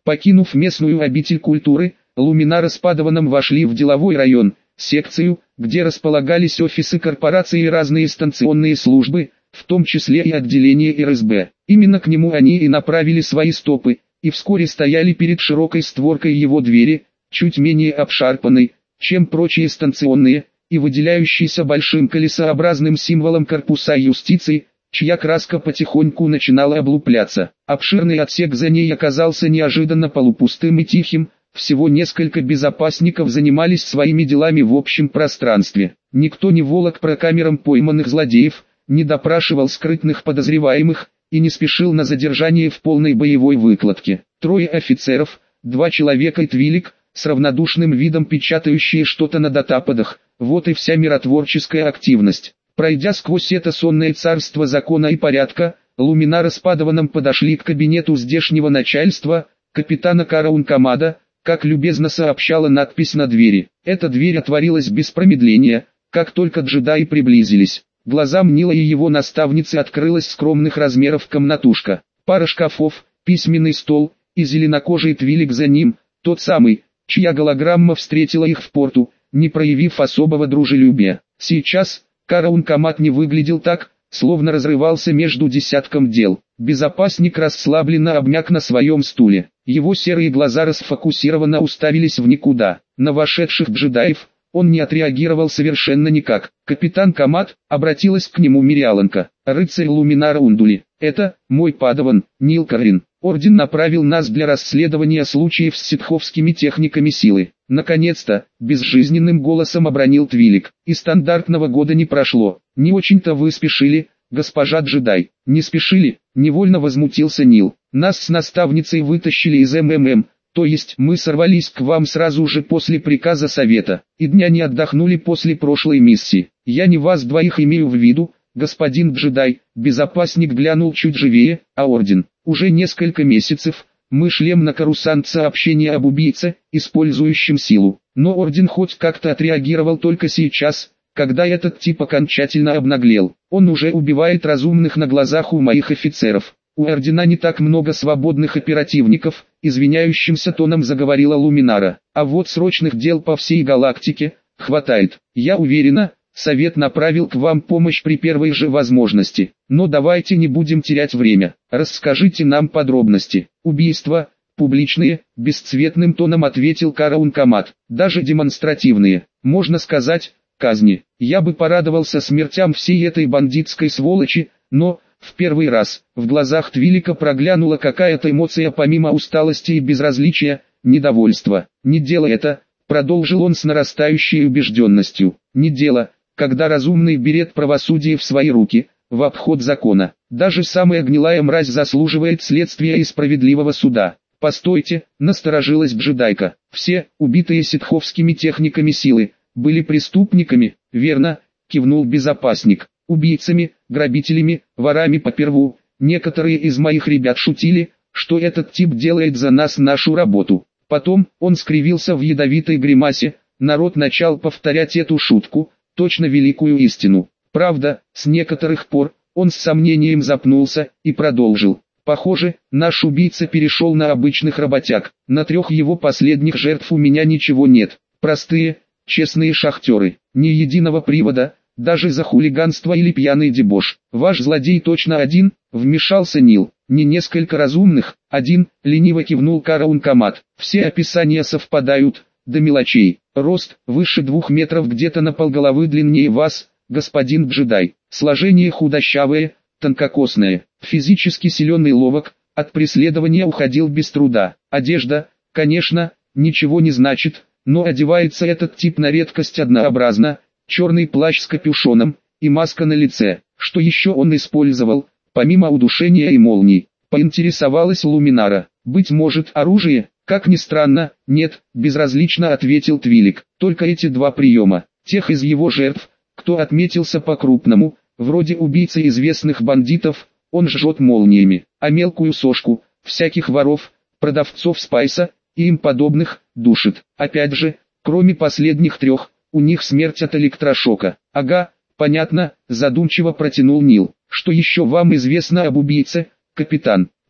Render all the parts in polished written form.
Покинув местную обитель культуры, Луминара с Падаваном вошли в деловой район, секцию, где располагались офисы корпорации и разные станционные службы, в том числе и отделение РСБ. Именно к нему они и направили свои стопы, и вскоре стояли перед широкой створкой его двери, чуть менее обшарпанной, чем прочие станционные, и выделяющейся большим колесообразным символом корпуса юстиции, чья краска потихоньку начинала облупляться. Обширный отсек за ней оказался неожиданно полупустым и тихим, всего несколько безопасников занимались своими делами в общем пространстве. Никто не волок про камерам пойманных злодеев, не допрашивал скрытных подозреваемых, и не спешил на задержание в полной боевой выкладке. Трое офицеров, 2 человека и Твилик, с равнодушным видом печатающие что-то на датападах, вот и вся миротворческая активность. Пройдя сквозь это сонное царство закона и порядка, Луминара с Падаваном подошли к кабинету здешнего начальства, капитана Караункамада, как любезно сообщала надпись на двери. Эта дверь отворилась без промедления, как только джедаи приблизились. Глазам Нила и его наставницы открылась скромных размеров комнатушка. Пара шкафов, письменный стол, и зеленокожий Твилик за ним, тот самый, чья голограмма встретила их в порту, не проявив особого дружелюбия. Сейчас Караункамад не выглядел так, словно разрывался между десятком дел. Безопасник расслабленно обмяк на своем стуле. Его серые глаза расфокусированно уставились в никуда. На вошедших джедаев он не отреагировал совершенно никак. «Капитан Камад», обратилась к нему Мириаланка, «рыцарь Луминара Ундули, это, мой Падаван, Нил Каррин. Орден направил нас для расследования случаев с ситховскими техниками силы». Наконец-то, безжизненным голосом обронил Твилик. «И стандартного года не прошло. Не очень-то вы спешили, госпожа джедай». «Не спешили», невольно возмутился Нил. «Нас с наставницей вытащили из МММ. То есть мы сорвались к вам сразу же после приказа совета, и дня не отдохнули после прошлой миссии. Я не вас двоих имею в виду, господин джедай». Безопасник глянул чуть живее, а орден. «Уже несколько месяцев мы шлем на Карусант сообщение об убийце, использующем силу. Но орден хоть как-то отреагировал только сейчас, когда этот тип окончательно обнаглел. Он уже убивает разумных на глазах у моих офицеров. У ордена не так много свободных оперативников», извиняющимся тоном заговорила Луминара. «А вот срочных дел по всей галактике хватает. Я уверена, совет направил к вам помощь при первой же возможности. Но давайте не будем терять время. Расскажите нам подробности». «Убийства, публичные», бесцветным тоном ответил Караункамад. «Даже демонстративные. Можно сказать, казни. Я бы порадовался смертям всей этой бандитской сволочи, но... В первый раз в глазах Твилика проглянула какая-то эмоция помимо усталости и безразличия, недовольства. «Не дело это», продолжил он с нарастающей убежденностью. «Не дело, когда разумный берет правосудие в свои руки, в обход закона. Даже самая гнилая мразь заслуживает следствия и справедливого суда». «Постойте», насторожилась джедайка. «Все, убитые ситховскими техниками силы, были преступниками, верно?» кивнул безопасник. «Убийцами, грабителями, ворами поперву. Некоторые из моих ребят шутили, что этот тип делает за нас нашу работу». Потом он скривился в ядовитой гримасе, народ начал повторять эту шутку, точно великую истину. Правда, с некоторых пор, он с сомнением запнулся и продолжил. «Похоже, наш убийца перешел на обычных работяг. На 3 его последних жертв у меня ничего нет. Простые, честные шахтеры, ни единого привода, даже за хулиганство или пьяный дебош. Ваш злодей точно один», вмешался Нил. «Не несколько разумных, один», лениво кивнул Караункамад. «Все описания совпадают, до мелочей. Рост, выше 2 метров, где-то на полголовы длиннее вас, господин джедай. Сложение худощавое, тонкокосное, физически силен и ловок, от преследования уходил без труда. Одежда, конечно, ничего не значит, но одевается этот тип на редкость однообразно, черный плащ с капюшоном, и маска на лице. Что еще он использовал, помимо удушения и молний?» поинтересовалась Луминара. «Быть может, оружие?» «Как ни странно, нет», безразлично ответил Твилик. «Только эти 2 приема. Тех из его жертв, кто отметился по-крупному, вроде убийцы известных бандитов, он жжет молниями, а мелкую сошку, всяких воров, продавцов спайса и им подобных, душит. Опять же, кроме последних 3, у них смерть от электрошока». «Ага, понятно», задумчиво протянул Нил. «Что еще вам известно об убийце, капитан?»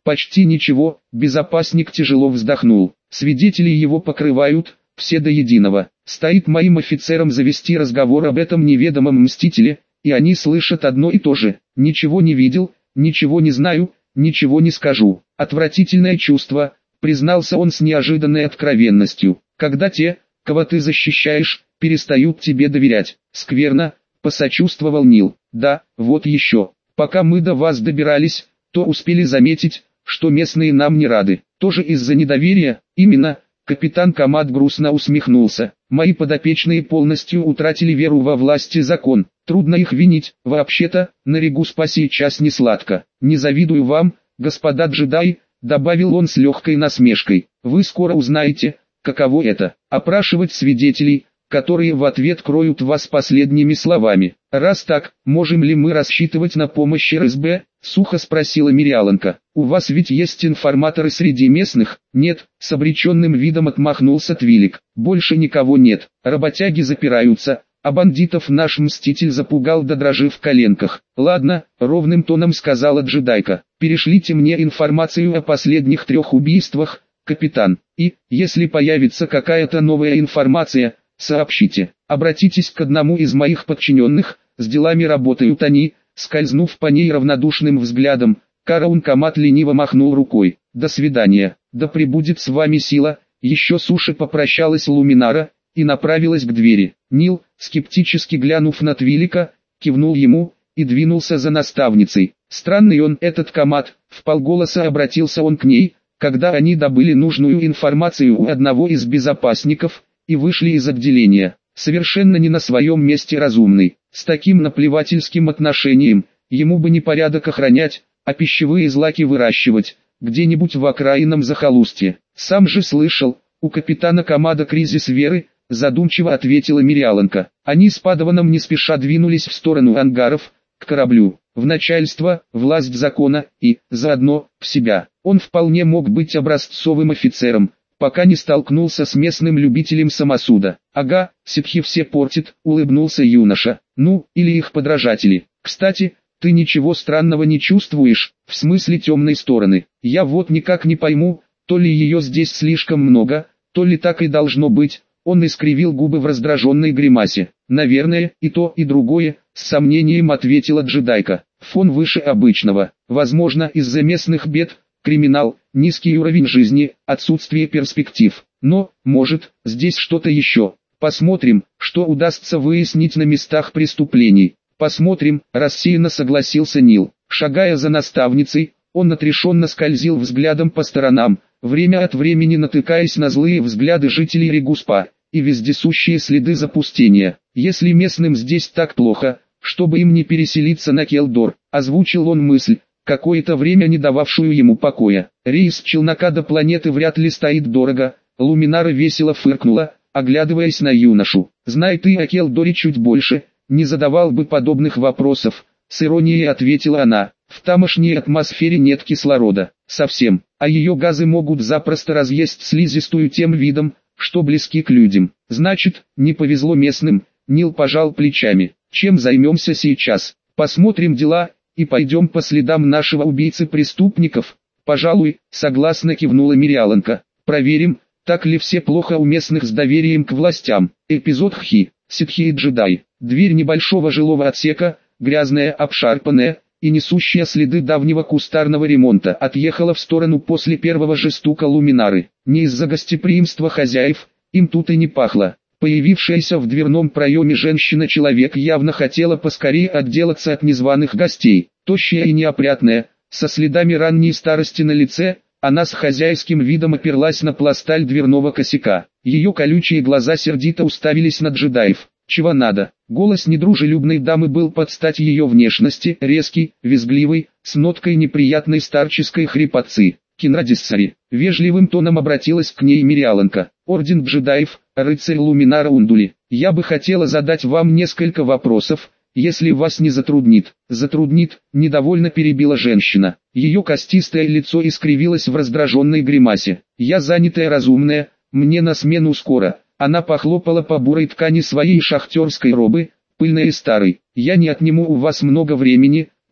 Почти ничего, безопасник тяжело вздохнул. Свидетели его покрывают, все до единого. Стоит моим офицерам завести разговор об этом неведомом мстителе, и они слышат одно и то же. Ничего не видел, ничего не знаю, ничего не скажу. Отвратительное чувство, признался он с неожиданной откровенностью. Когда те, кого ты защищаешь, перестают тебе доверять. Скверно, посочувствовал Нил. Да, вот еще. Пока мы до вас добирались, то успели заметить, что местные нам не рады. Тоже из-за недоверия, именно. Капитан Камат грустно усмехнулся. Мои подопечные полностью утратили веру во власть и закон. Трудно их винить. Вообще-то, на Регуспа сейчас не сладко. Не завидую вам, господа джедаи, добавил он с легкой насмешкой. Вы скоро узнаете, каково это – опрашивать свидетелей, которые в ответ кроют вас последними словами. Раз так, можем ли мы рассчитывать на помощь РСБ? Сухо спросила Мириаланка. У вас ведь есть информаторы среди местных? Нет, с обреченным видом отмахнулся Твилик. Больше никого нет, работяги запираются, а бандитов наш мститель запугал до дрожи в коленках. Ладно, ровным тоном сказала джедайка. Перешлите мне информацию о последних 3 убийствах, капитан, и, если появится какая-то новая информация, сообщите. Обратитесь к одному из моих подчиненных, с делами работают они. Скользнув по ней равнодушным взглядом, Караун Камат лениво махнул рукой. До свидания, да пребудет с вами сила. Еще суше попрощалась Луминара и направилась к двери. Нил, скептически глянув на Твилика, кивнул ему и двинулся за наставницей. Странный он этот Камат, вполголоса обратился он к ней, когда они добыли нужную информацию у одного из безопасников и вышли из отделения. Совершенно не на своем месте разумный. С таким наплевательским отношением, ему бы не порядок охранять, а пищевые злаки выращивать, где-нибудь в окраинном захолустье. Сам же слышал, у капитана Камада кризис веры, задумчиво ответила Мириаланка. Они с Падаваном не спеша двинулись в сторону ангаров, к кораблю, в начальство, власть закона и, заодно, в себя. Он вполне мог быть образцовым офицером, пока не столкнулся с местным любителем самосуда. Ага, ситхи все портит, улыбнулся юноша. Ну, или их подражатели. Кстати, ты ничего странного не чувствуешь, в смысле темной стороны. Я вот никак не пойму, то ли ее здесь слишком много, то ли так и должно быть. Он искривил губы в раздраженной гримасе. Наверное, и то, и другое, с сомнением ответила джедайка. Фон выше обычного, возможно, из-за местных бед. Криминал, низкий уровень жизни, отсутствие перспектив. Но, может, здесь что-то еще. Посмотрим, что удастся выяснить на местах преступлений. Посмотрим, рассеянно согласился Нил. Шагая за наставницей, он отрешенно скользил взглядом по сторонам, время от времени натыкаясь на злые взгляды жителей Регуспа и вездесущие следы запустения. Если местным здесь так плохо, чтобы им не переселиться на Келдор, озвучил он мысль, какое-то время не дававшую ему покоя. Рейс челнока до планеты вряд ли стоит дорого. Луминара весело фыркнула, оглядываясь на юношу. Знай ты о Келдоре чуть больше, не задавал бы подобных вопросов, с иронией ответила она. В тамошней атмосфере нет кислорода, совсем, а ее газы могут запросто разъесть слизистую тем видом, что близки к людям. Значит, не повезло местным. Нил пожал плечами. Чем займемся сейчас? Посмотрим дела и пойдем по следам нашего убийцы-преступников. Пожалуй, согласно кивнула Мириаланка. Проверим, так ли все плохо у местных с доверием к властям. Эпизод Хи, ситхи и джедай. Дверь небольшого жилого отсека, грязная, обшарпанная и несущая следы давнего кустарного ремонта, отъехала в сторону после первого же стука Луминары. Не из-за гостеприимства хозяев, им тут и не пахло. Появившаяся в дверном проеме женщина-человек явно хотела поскорее отделаться от незваных гостей. Тощая и неопрятная, со следами ранней старости на лице, она с хозяйским видом оперлась на пласталь дверного косяка. Ее колючие глаза сердито уставились на джедаев. Чего надо? Голос недружелюбной дамы был под стать ее внешности, резкий, визгливый, с ноткой неприятной старческой хрипотцы. Кинрадиссари, вежливым тоном обратилась к ней Мириаланка. Орден джедаев, рыцарь Луминара Ундули. Я бы хотела задать вам несколько вопросов, если вас не затруднит. Затруднит, недовольно перебила женщина. Ее костистое лицо искривилось в раздраженной гримасе. Я занятая разумная, мне на смену скоро. Она похлопала по бурой ткани своей шахтерской робы, пыльной и старой. Я не отниму у вас много времени,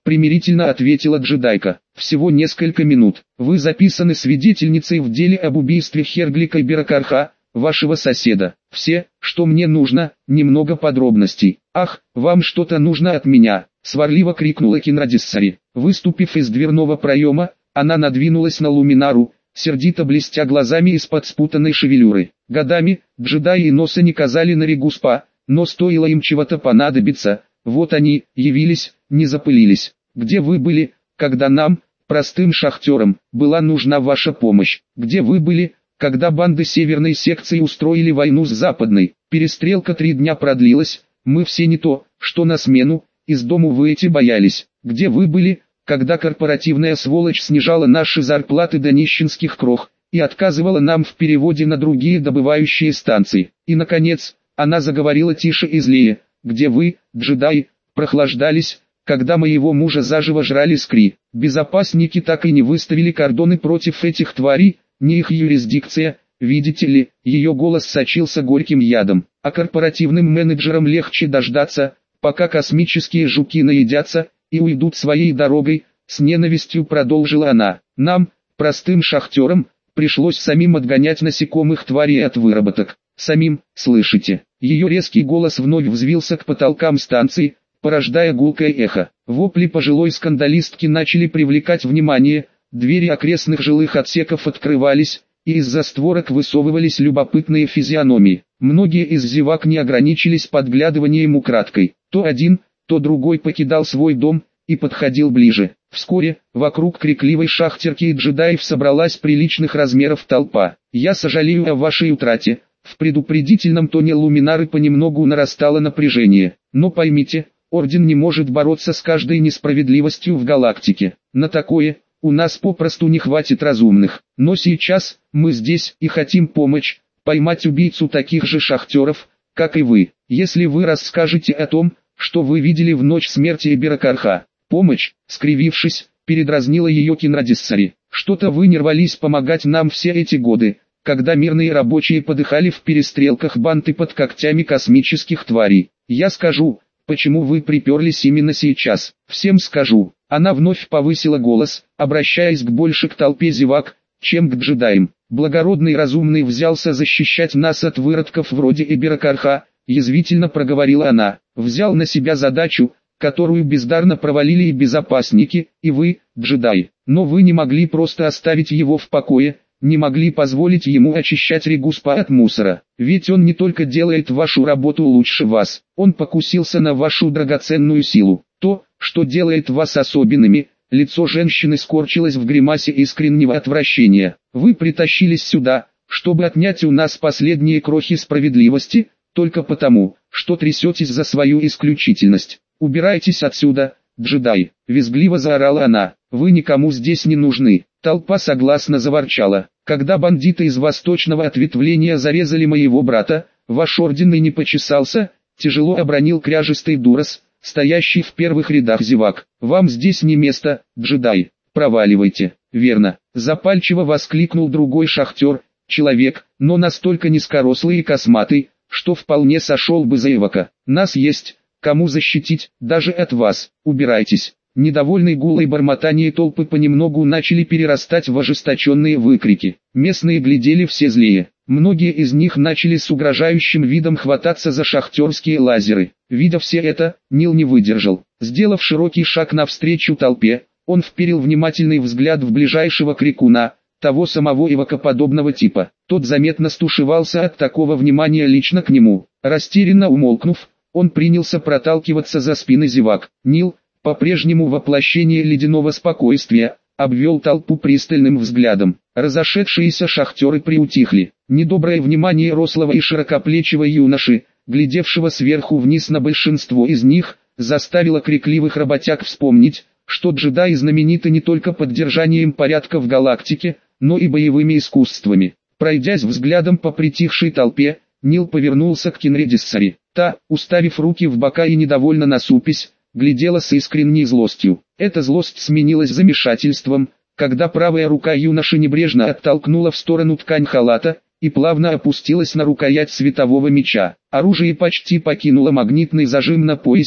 примирительно ответила джедайка. Всего несколько минут. Вы записаны свидетельницей в деле об убийстве Херглика Беракарха, вашего соседа. Все, что мне нужно, немного подробностей. Ах, вам что-то нужно от меня, сварливо крикнула Кинрадиссари. Выступив из дверного проема, она надвинулась на Луминару, сердито блестя глазами из-под спутанной шевелюры. Годами, джедаи и носа не казали на Регуспа, но стоило им чего-то понадобиться, вот они, явились, не запылились. Где вы были, когда нам, простым шахтерам, была нужна ваша помощь? Где вы были, когда банды северной секции устроили войну с западной? Перестрелка 3 дня продлилась, мы все не то, что на смену, из дому выйти боялись. Где вы были, когда корпоративная сволочь снижала наши зарплаты до нищенских крох, и отказывала нам в переводе на другие добывающие станции? И наконец, она заговорила тише и злее. Где вы, джедаи, прохлаждались, когда моего мужа заживо жрали скри? Безопасники так и не выставили кордоны против этих тварей, не их юрисдикция, видите ли, ее голос сочился горьким ядом. А корпоративным менеджерам легче дождаться, пока космические жуки наедятся и уйдут своей дорогой, с ненавистью продолжила она. Нам, простым шахтерам, пришлось самим отгонять насекомых тварей от выработок. Самим, слышите? Ее резкий голос вновь взвился к потолкам станции, порождая гулкое эхо. Вопли пожилой скандалистки начали привлекать внимание, двери окрестных жилых отсеков открывались, и из-за створок высовывались любопытные физиономии. Многие из зевак не ограничились подглядыванием украдкой. То один, то другой покидал свой дом и подходил ближе. Вскоре, вокруг крикливой шахтерки и джедаев собралась приличных размеров толпа. «Я сожалею о вашей утрате». В предупредительном тоне Луминары понемногу нарастало напряжение. Но поймите, Орден не может бороться с каждой несправедливостью в галактике. На такое, у нас попросту не хватит разумных. Но сейчас, мы здесь и хотим помочь, поймать убийцу таких же шахтеров, как и вы. Если вы расскажете о том, что вы видели в ночь смерти Беракарха. Помощь, скривившись, передразнила ее Кинрадиссари. Что-то вы не рвались помогать нам все эти годы, когда мирные рабочие подыхали в перестрелках банды под когтями космических тварей. Я скажу, почему вы приперлись именно сейчас. Всем скажу. Она вновь повысила голос, обращаясь больше к толпе зевак, чем к джедаям. Благородный разумный взялся защищать нас от выродков вроде Беракарха, язвительно проговорила она. Взял на себя задачу, которую бездарно провалили и безопасники, и вы, джедаи. Но вы не могли просто оставить его в покое, не могли позволить ему очищать Регуспа от мусора. Ведь он не только делает вашу работу лучше вас, он покусился на вашу драгоценную силу. То, что делает вас особенными. Лицо женщины скорчилось в гримасе искреннего отвращения. Вы притащились сюда, чтобы отнять у нас последние крохи справедливости, только потому, что трясетесь за свою исключительность. Убирайтесь отсюда, джедай, визгливо заорала она. Вы никому здесь не нужны. Толпа согласно заворчала. Когда бандиты из восточного ответвления зарезали моего брата, ваш орден и не почесался, тяжело обронил кряжистый Дурас, стоящий в первых рядах зевак. Вам здесь не место, джедай, проваливайте. Верно, запальчиво воскликнул другой шахтер, человек, но настолько низкорослый и косматый, что вполне сошел бы за Эвока. Нас есть, кому защитить, даже от вас. Убирайтесь. Недовольный гул и бормотание толпы понемногу начали перерастать в ожесточенные выкрики. Местные глядели все злее. Многие из них начали с угрожающим видом хвататься за шахтерские лазеры. Видя все это, Нил не выдержал. Сделав широкий шаг навстречу толпе, он вперил внимательный взгляд в ближайшего крикуна, того самого эвокоподобного типа. Тот заметно стушевался от такого внимания лично к нему. Растерянно умолкнув, он принялся проталкиваться за спины зевак. Нил, по-прежнему воплощение ледяного спокойствия, обвел толпу пристальным взглядом. Разошедшиеся шахтеры приутихли. Недоброе внимание рослого и широкоплечего юноши, глядевшего сверху вниз на большинство из них, заставило крикливых работяг вспомнить, что джедаи знамениты не только поддержанием порядка в галактике, но и боевыми искусствами. Пройдясь взглядом по притихшей толпе, Нил повернулся к Кинредиссари. Та, уставив руки в бока и недовольно насупясь, глядела с искренней злостью. Эта злость сменилась замешательством, когда правая рука юноши небрежно оттолкнула в сторону ткань халата и плавно опустилась на рукоять светового меча. Оружие почти покинуло магнитный зажим на поясе,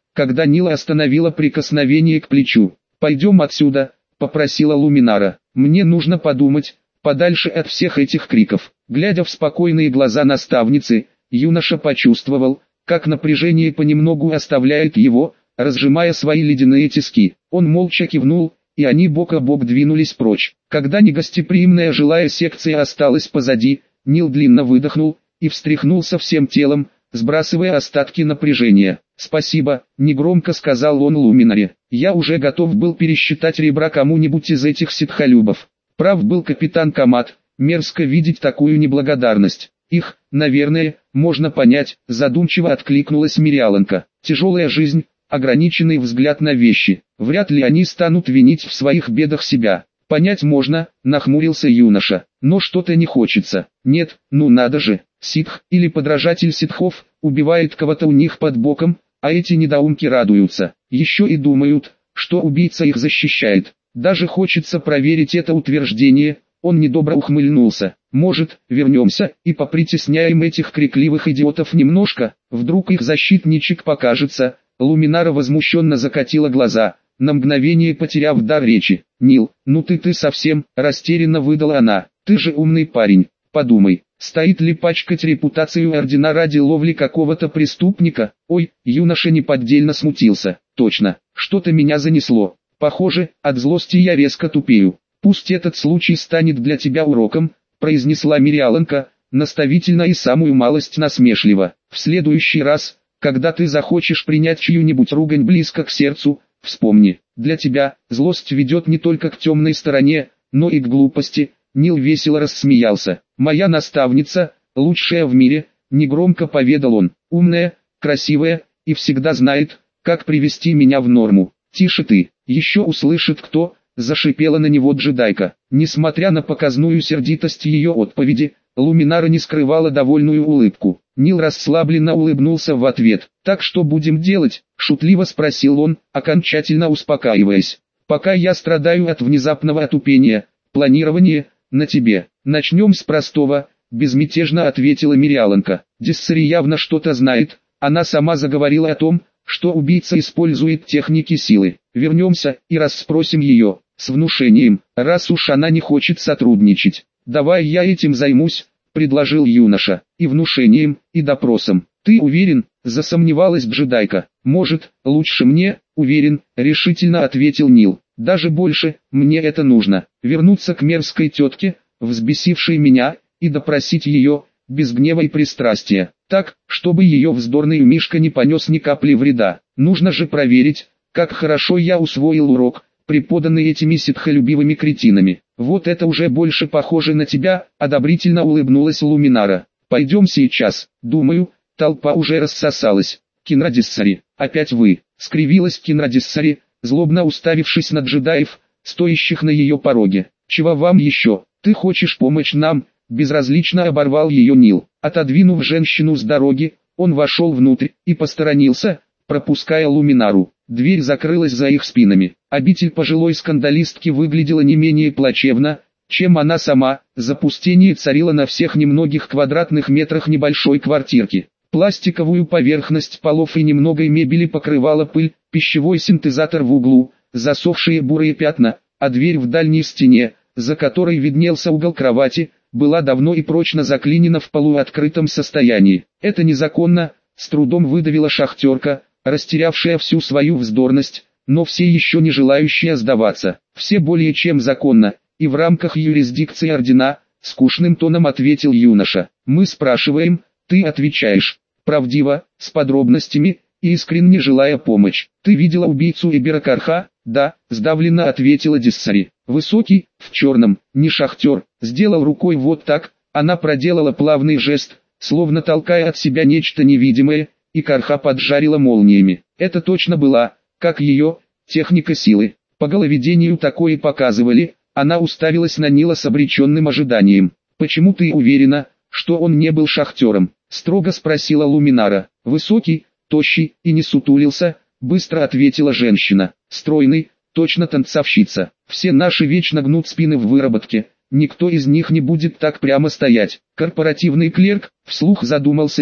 когда Нила остановила прикосновение к плечу. «Пойдем отсюда», — попросила Луминара. «Мне нужно подумать, подальше от всех этих криков». Глядя в спокойные глаза наставницы, юноша почувствовал, как напряжение понемногу оставляет его, разжимая свои ледяные тиски. Он молча кивнул, и они бок о бок двинулись прочь. Когда негостеприимная жилая секция осталась позади, Нил длинно выдохнул и встряхнулся всем телом, сбрасывая остатки напряжения. «Спасибо», — негромко сказал он Луминаре. «Я уже готов был пересчитать ребра кому-нибудь из этих ситхолюбов». Прав был капитан Камат, мерзко видеть такую неблагодарность. «Их, наверное, можно понять», — задумчиво откликнулась Мириаланка. «Тяжелая жизнь, ограниченный взгляд на вещи. Вряд ли они станут винить в своих бедах себя». «Понять можно», — нахмурился юноша, — «но что-то не хочется». «Нет, ну надо же, ситх или подражатель ситхов убивает кого-то у них под боком, а эти недоумки радуются. Еще и думают, что убийца их защищает. Даже хочется проверить это утверждение». Он недобро ухмыльнулся. «Может, вернемся и попритесняем этих крикливых идиотов немножко, вдруг их защитничек покажется». Луминара возмущенно закатила глаза, на мгновение потеряв дар речи. «Нил, ну ты совсем», — растерянно выдала она. «Ты же умный парень, подумай, стоит ли пачкать репутацию ордена ради ловли какого-то преступника?» Ой, юноша неподдельно смутился. «Точно, что-то меня занесло. Похоже, от злости я резко тупею. Пусть этот случай станет для тебя уроком», — произнесла Мириаланка, наставительно и самую малость насмешливо. «В следующий раз, когда ты захочешь принять чью-нибудь ругань близко к сердцу, вспомни, для тебя злость ведет не только к темной стороне, но и к глупости». Нил весело рассмеялся. «Моя наставница, лучшая в мире», — негромко поведал он, — «умная, красивая и всегда знает, как привести меня в норму». «Тише ты, еще услышит кто», — зашипела на него джедайка. Несмотря на показную сердитость ее отповеди, Луминара не скрывала довольную улыбку. Нил расслабленно улыбнулся в ответ. «Так что будем делать?» — шутливо спросил он, окончательно успокаиваясь. «Пока я страдаю от внезапного отупения, планирование на тебе. Начнем с простого», — безмятежно ответила Мириаланка. «Диссари явно что-то знает, она сама заговорила о том, что убийца использует техники силы. Вернемся и расспросим ее, с внушением, раз уж она не хочет сотрудничать». «Давай я этим займусь», — предложил юноша, — «и внушением, и допросом». «Ты уверен?» — засомневалась джедайка. «Может, лучше мне?» «Уверен», — решительно ответил Нил. «Даже больше, мне это нужно. Вернуться к мерзкой тетке, взбесившей меня, и допросить ее, без гнева и пристрастия, так, чтобы ее вздорный умишка не понес ни капли вреда. Нужно же проверить, как хорошо я усвоил урок, преподанный этими ситхолюбивыми кретинами. Вот это уже больше похоже на тебя», — одобрительно улыбнулась Луминара. «Пойдем сейчас, думаю, толпа уже рассосалась». «Кинрадиссари, опять вы», — скривилась Кинрадиссари, злобно уставившись на джедаев, стоящих на ее пороге. «Чего вам еще? Ты хочешь помочь нам?» — безразлично оборвал ее Нил. Отодвинув женщину с дороги, он вошел внутрь и посторонился, пропуская Луминару. Дверь закрылась за их спинами. Обитель пожилой скандалистки выглядела не менее плачевно, чем она сама. Запустение царило на всех немногих квадратных метрах небольшой квартирки. Пластиковую поверхность полов и немного мебели покрывала пыль, пищевой синтезатор в углу, засохшие бурые пятна, а дверь в дальней стене, за которой виднелся угол кровати, была давно и прочно заклинена в полуоткрытом состоянии. «Это незаконно», — с трудом выдавила шахтерка, растерявшая всю свою вздорность, но все еще не желающая сдаваться. «Все более чем законно, и в рамках юрисдикции ордена», — скучным тоном ответил юноша. «Мы спрашиваем, ты отвечаешь. Правдиво, с подробностями, и искренне желая помочь. Ты видела убийцу Эбера Карха?» «Да», — сдавленно ответила Диссари. «Высокий, в черном, не шахтер», сделал рукой вот так, она проделала плавный жест, словно толкая от себя нечто невидимое, и Карха поджарила молниями. Это точно была, как ее, техника силы. По головедению такое показывали, она уставилась на Нила с обреченным ожиданием. «Почему ты уверена, что он не был шахтером?» — строго спросила Луминара. «Высокий, тощий и не сутулился», — быстро ответила женщина. «Стройный, точно танцовщица. Все наши вечно гнут спины в выработке, никто из них не будет так прямо стоять». «Корпоративный клерк», — вслух задумался Нил.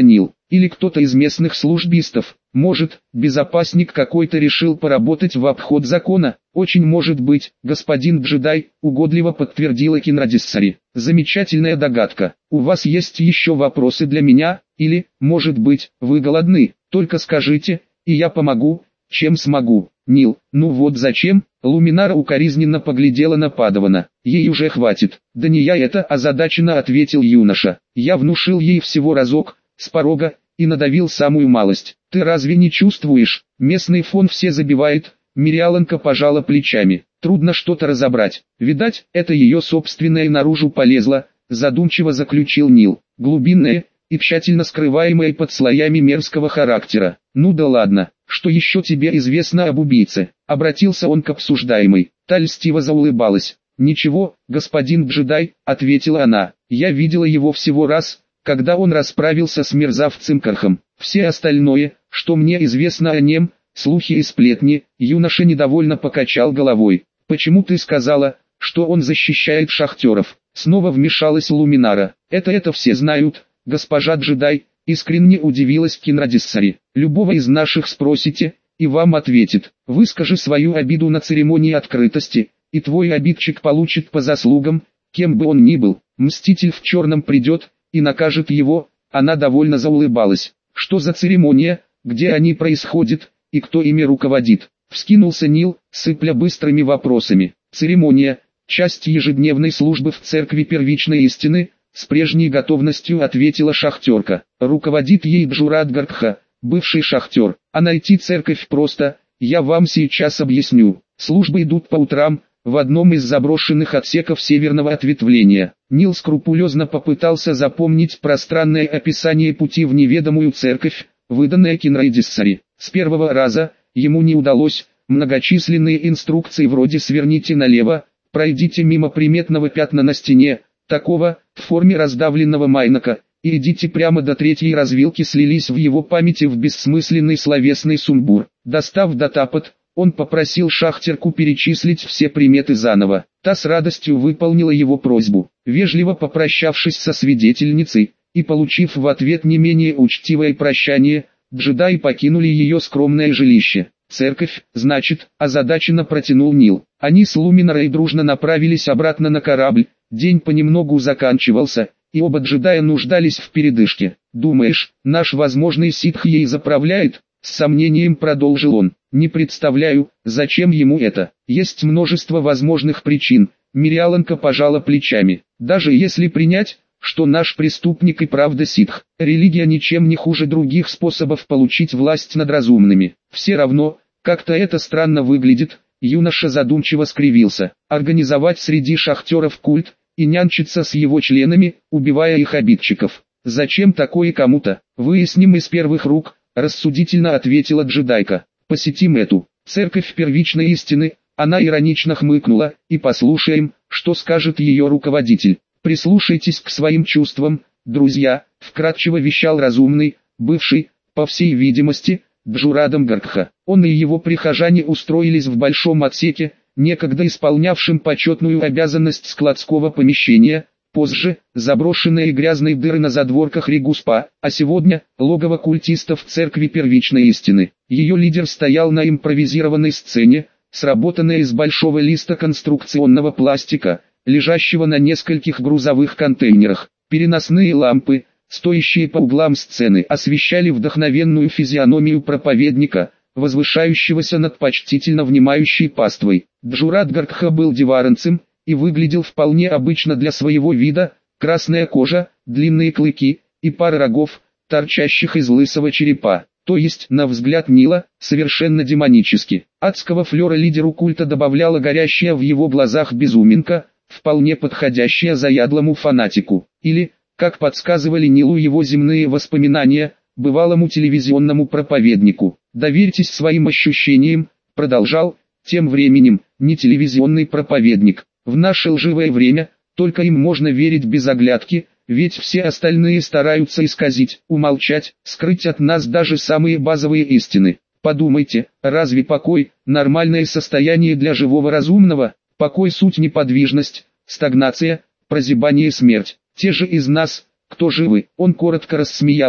Или кто-то из местных службистов. Может, безопасник какой-то решил поработать в обход закона. Очень может быть, господин джедай, угодливо подтвердила Кинрадиссари. Замечательная догадка. У вас есть еще вопросы для меня? Или, может быть, вы голодны? Только скажите, и я помогу, чем смогу. Нил, ну вот зачем? Луминара укоризненно поглядела на Падавана. Ей уже хватит. Да не я это, озадаченно ответил юноша. Я внушил ей всего разок, с порога, и надавил самую малость. Ты разве не чувствуешь? Местный фон все забивает. Мириаланка пожала плечами. Трудно что-то разобрать. Видать, это ее собственное наружу полезло, задумчиво заключил Нил. Глубинное и тщательно скрываемое под слоями мерзкого характера. Ну да ладно, что еще тебе известно об убийце? Обратился он к обсуждаемой. Та льстиво заулыбалась. Ничего, господин джедай, ответила она. Я видела его всего раз, когда он расправился с мерзавцем Кархом. Все остальное, что мне известно о нем, слухи и сплетни. Юноша недовольно покачал головой. Почему ты сказала, что он защищает шахтеров? Снова вмешалась Луминара. Это все знают, госпожа джедай, искренне удивилась Кинрадиссари. Любого из наших спросите, и вам ответит. Выскажи свою обиду на церемонии открытости, и твой обидчик получит по заслугам, кем бы он ни был. Мститель в черном придет и накажет его. Она довольно заулыбалась. Что за церемония, где они происходят, и кто ими руководит? Вскинулся Нил, сыпля быстрыми вопросами. Церемония, часть ежедневной службы в церкви первичной истины, с прежней готовностью ответила шахтерка. Руководит ей Джурат Гаркха, бывший шахтер. А найти церковь просто, я вам сейчас объясню. Службы идут по утрам, в одном из заброшенных отсеков северного ответвления. Нил скрупулезно попытался запомнить пространное описание пути в неведомую церковь, выданное Кинрадиссари. С первого раза ему не удалось. Многочисленные инструкции вроде «сверните налево», «пройдите мимо приметного пятна на стене», такого, в форме раздавленного майнака, и идите прямо до третьей развилки слились в его памяти в бессмысленный словесный сумбур. Достав датапад, он попросил шахтерку перечислить все приметы заново. Та с радостью выполнила его просьбу. Вежливо попрощавшись со свидетельницей, и получив в ответ не менее учтивое прощание, джедаи покинули ее скромное жилище. «Церковь, значит», озадаченно протянул Нил. Они с Луминарой дружно направились обратно на корабль. День понемногу заканчивался, и оба джедая нуждались в передышке. «Думаешь, наш возможный ситх ей заправляет?» С сомнением продолжил он. «Не представляю, зачем ему это. Есть множество возможных причин». Мириаланка пожала плечами. «Даже если принять, что наш преступник и правда ситх, религия ничем не хуже других способов получить власть над разумными. Все равно, как-то это странно выглядит». Юноша задумчиво скривился. «Организовать среди шахтеров культ и нянчиться с его членами, убивая их обидчиков. Зачем такое кому-то? Выясним из первых рук», рассудительно ответила джедайка. «Посетим эту церковь первичной истины». Она иронично хмыкнула, и послушаем, что скажет ее руководитель. «Прислушайтесь к своим чувствам, друзья», вкратчиво вещал разумный, бывший, по всей видимости, Джурадом Гаркха. Он и его прихожане устроились в большом отсеке, некогда исполнявшим почетную обязанность складского помещения, позже заброшенные грязные дыры на задворках Регуспа, а сегодня логово культистов церкви первичной истины. Ее лидер стоял на импровизированной сцене, сработанной из большого листа конструкционного пластика, лежащего на нескольких грузовых контейнерах. Переносные лампы, стоящие по углам сцены, освещали вдохновенную физиономию проповедника, возвышающегося над почтительно внимающей паствой. Джурат Гаркха был деваранцем, и выглядел вполне обычно для своего вида: красная кожа, длинные клыки, и пара рогов, торчащих из лысого черепа. То есть, на взгляд Нила, совершенно демонически. Адского флера лидеру культа добавляла горящая в его глазах безуминка, вполне подходящая заядлому фанатику. Или, как подсказывали Нилу его земные воспоминания, бывалому телевизионному проповеднику. «Доверьтесь своим ощущениям», продолжал, тем временем, не телевизионный проповедник. «В наше лживое время, только им можно верить без оглядки, ведь все остальные стараются исказить, умолчать, скрыть от нас даже самые базовые истины. Подумайте, разве покой – нормальное состояние для живого разумного? Покой – суть неподвижность, стагнация, прозябание и смерть. Те же из нас, кто живы». Он коротко рассмеялся,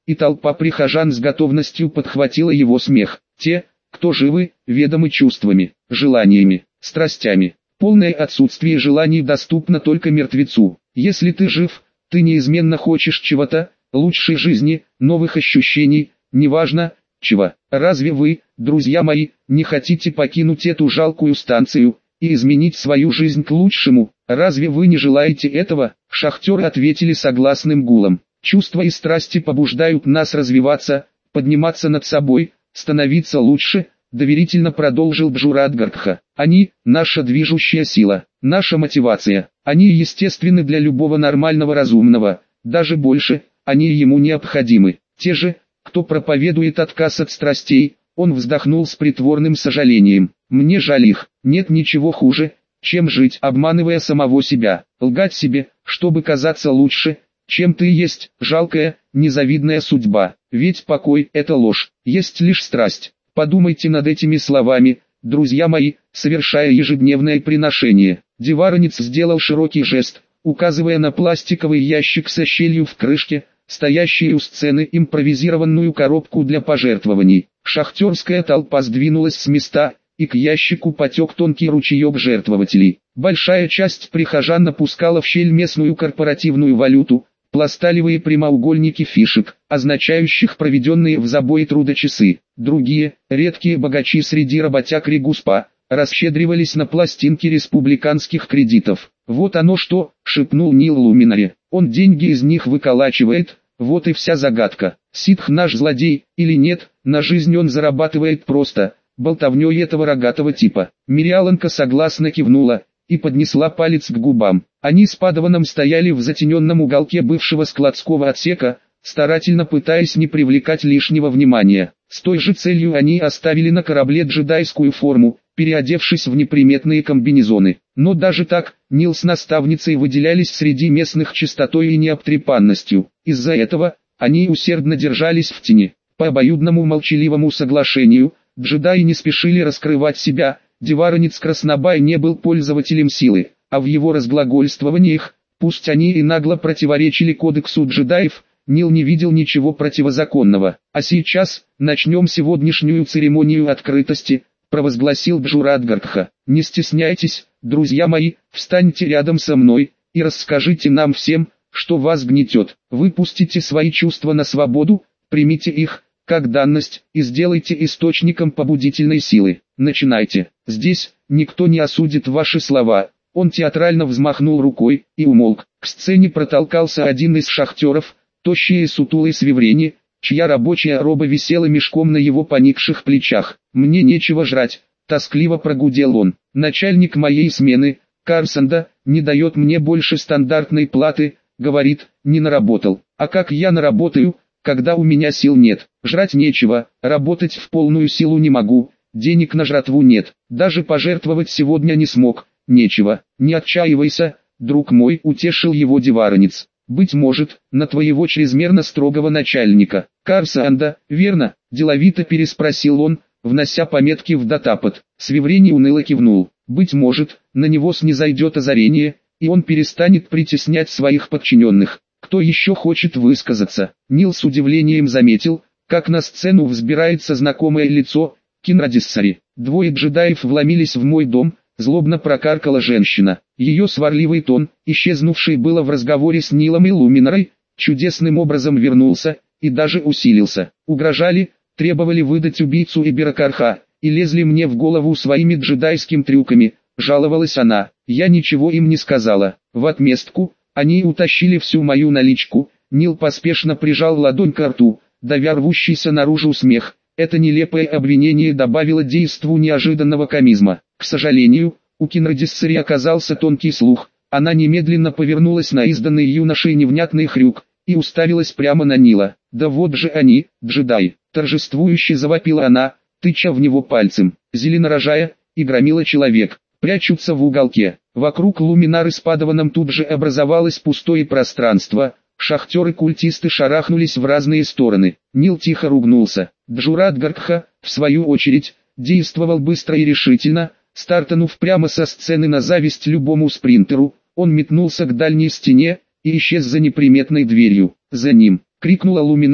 и толпа прихожан с готовностью подхватила его смех. Те, кто живы, ведомы чувствами, желаниями, страстями. Полное отсутствие желаний доступно только мертвецу. Если ты жив, ты неизменно хочешь чего-то, лучшей жизни, новых ощущений, неважно, чего. Разве вы, друзья мои, не хотите покинуть эту жалкую станцию и изменить свою жизнь к лучшему? Разве вы не желаете этого? Шахтеры ответили согласным гулом. Чувства и страсти побуждают нас развиваться, подниматься над собой, становиться лучше, доверительно продолжил Джурат Гартха. Они – наша движущая сила, наша мотивация. Они естественны для любого нормального разумного, даже больше, они ему необходимы. Те же, кто проповедует отказ от страстей, он вздохнул с притворным сожалением. Мне жаль их, нет ничего хуже, чем жить, обманывая самого себя, лгать себе, чтобы казаться лучше, чем ты есть, жалкая, незавидная судьба. Ведь покой – это ложь, есть лишь страсть. Подумайте над этими словами, друзья мои, совершая ежедневное приношение. Деваронец сделал широкий жест, указывая на пластиковый ящик со щелью в крышке, стоящий у сцены импровизированную коробку для пожертвований. Шахтерская толпа сдвинулась с места, и к ящику потек тонкий ручеек жертвователей. Большая часть прихожан напускала в щель местную корпоративную валюту, пласталевые прямоугольники фишек, означающих проведенные в забое трудочасы. Другие, редкие богачи среди работяг Регуспа, расщедривались на пластинки республиканских кредитов. «Вот оно что», — шепнул Нил Луминари, — «он деньги из них выколачивает, вот и вся загадка. Ситх наш злодей, или нет, на жизнь он зарабатывает просто, болтовней этого рогатого типа». Мириаланка согласно кивнула и поднесла палец к губам. Они с Падаваном стояли в затененном уголке бывшего складского отсека, старательно пытаясь не привлекать лишнего внимания. С той же целью они оставили на корабле джедайскую форму, переодевшись в неприметные комбинезоны. Но даже так, Нил с наставницей выделялись среди местных чистотой и необтрепанностью. Из-за этого, они усердно держались в тени. По обоюдному молчаливому соглашению, джедаи не спешили раскрывать себя. Деваронец Краснобай не был пользователем силы, а в его разглагольствованиях, пусть они и нагло противоречили кодексу джедаев, Нил не видел ничего противозаконного. «А сейчас, начнем сегодняшнюю церемонию открытости», — провозгласил Джурат Гартха. «Не стесняйтесь, друзья мои, встаньте рядом со мной и расскажите нам всем, что вас гнетет. Выпустите свои чувства на свободу, примите их как данность и сделайте источником побудительной силы. Начинайте. Здесь никто не осудит ваши слова». Он театрально взмахнул рукой и умолк. К сцене протолкался один из шахтеров, тощий и сутулый Свиврени, чья рабочая роба висела мешком на его поникших плечах. «Мне нечего жрать», — тоскливо прогудел он. «Начальник моей смены, Карсанда, не дает мне больше стандартной платы, говорит, не наработал. А как я наработаю, когда у меня сил нет? Жрать нечего, работать в полную силу не могу, денег на жратву нет, даже пожертвовать сегодня не смог, нечего. Не отчаивайся, друг мой», — утешил его Деваронец. «Быть может, на твоего чрезмерно строгого начальника, Карсанда, верно?» — деловито переспросил он, внося пометки в датапад. Свиврени уныло кивнул. «Быть может, на него снизойдет озарение, и он перестанет притеснять своих подчиненных. Кто еще хочет высказаться?» Нил с удивлением заметил, как на сцену взбирается знакомое лицо, Кинрадиссари. «Двое джедаев вломились в мой дом», — злобно прокаркала женщина. Ее сварливый тон, исчезнувший было в разговоре с Нилом и Луминарой, чудесным образом вернулся, и даже усилился. Угрожали, требовали выдать убийцу Иберакарха, и лезли мне в голову своими джедайскими трюками, жаловалась она. Я ничего им не сказала. В отместку, они утащили всю мою наличку. Нил поспешно прижал ладонь к рту, давя рвущийся наружу смех. Это нелепое обвинение добавило действу неожиданного комизма. К сожалению, у Кинрадиссари оказался тонкий слух. Она немедленно повернулась на изданный юношей невнятный хрюк и уставилась прямо на Нила. «Да вот же они, джедаи!» — торжествующе завопила она, тыча в него пальцем. Зеленорожая и громила человек прячутся в уголке. Вокруг Луминары с Падаваном тут же образовалось пустое пространство. Шахтеры-культисты шарахнулись в разные стороны. Нил тихо ругнулся. Джурат Гартха, в свою очередь, действовал быстро и решительно, стартанув прямо со сцены на зависть любому спринтеру. Он метнулся к дальней стене и исчез за неприметной дверью. «За ним!» — крикнула Луминара,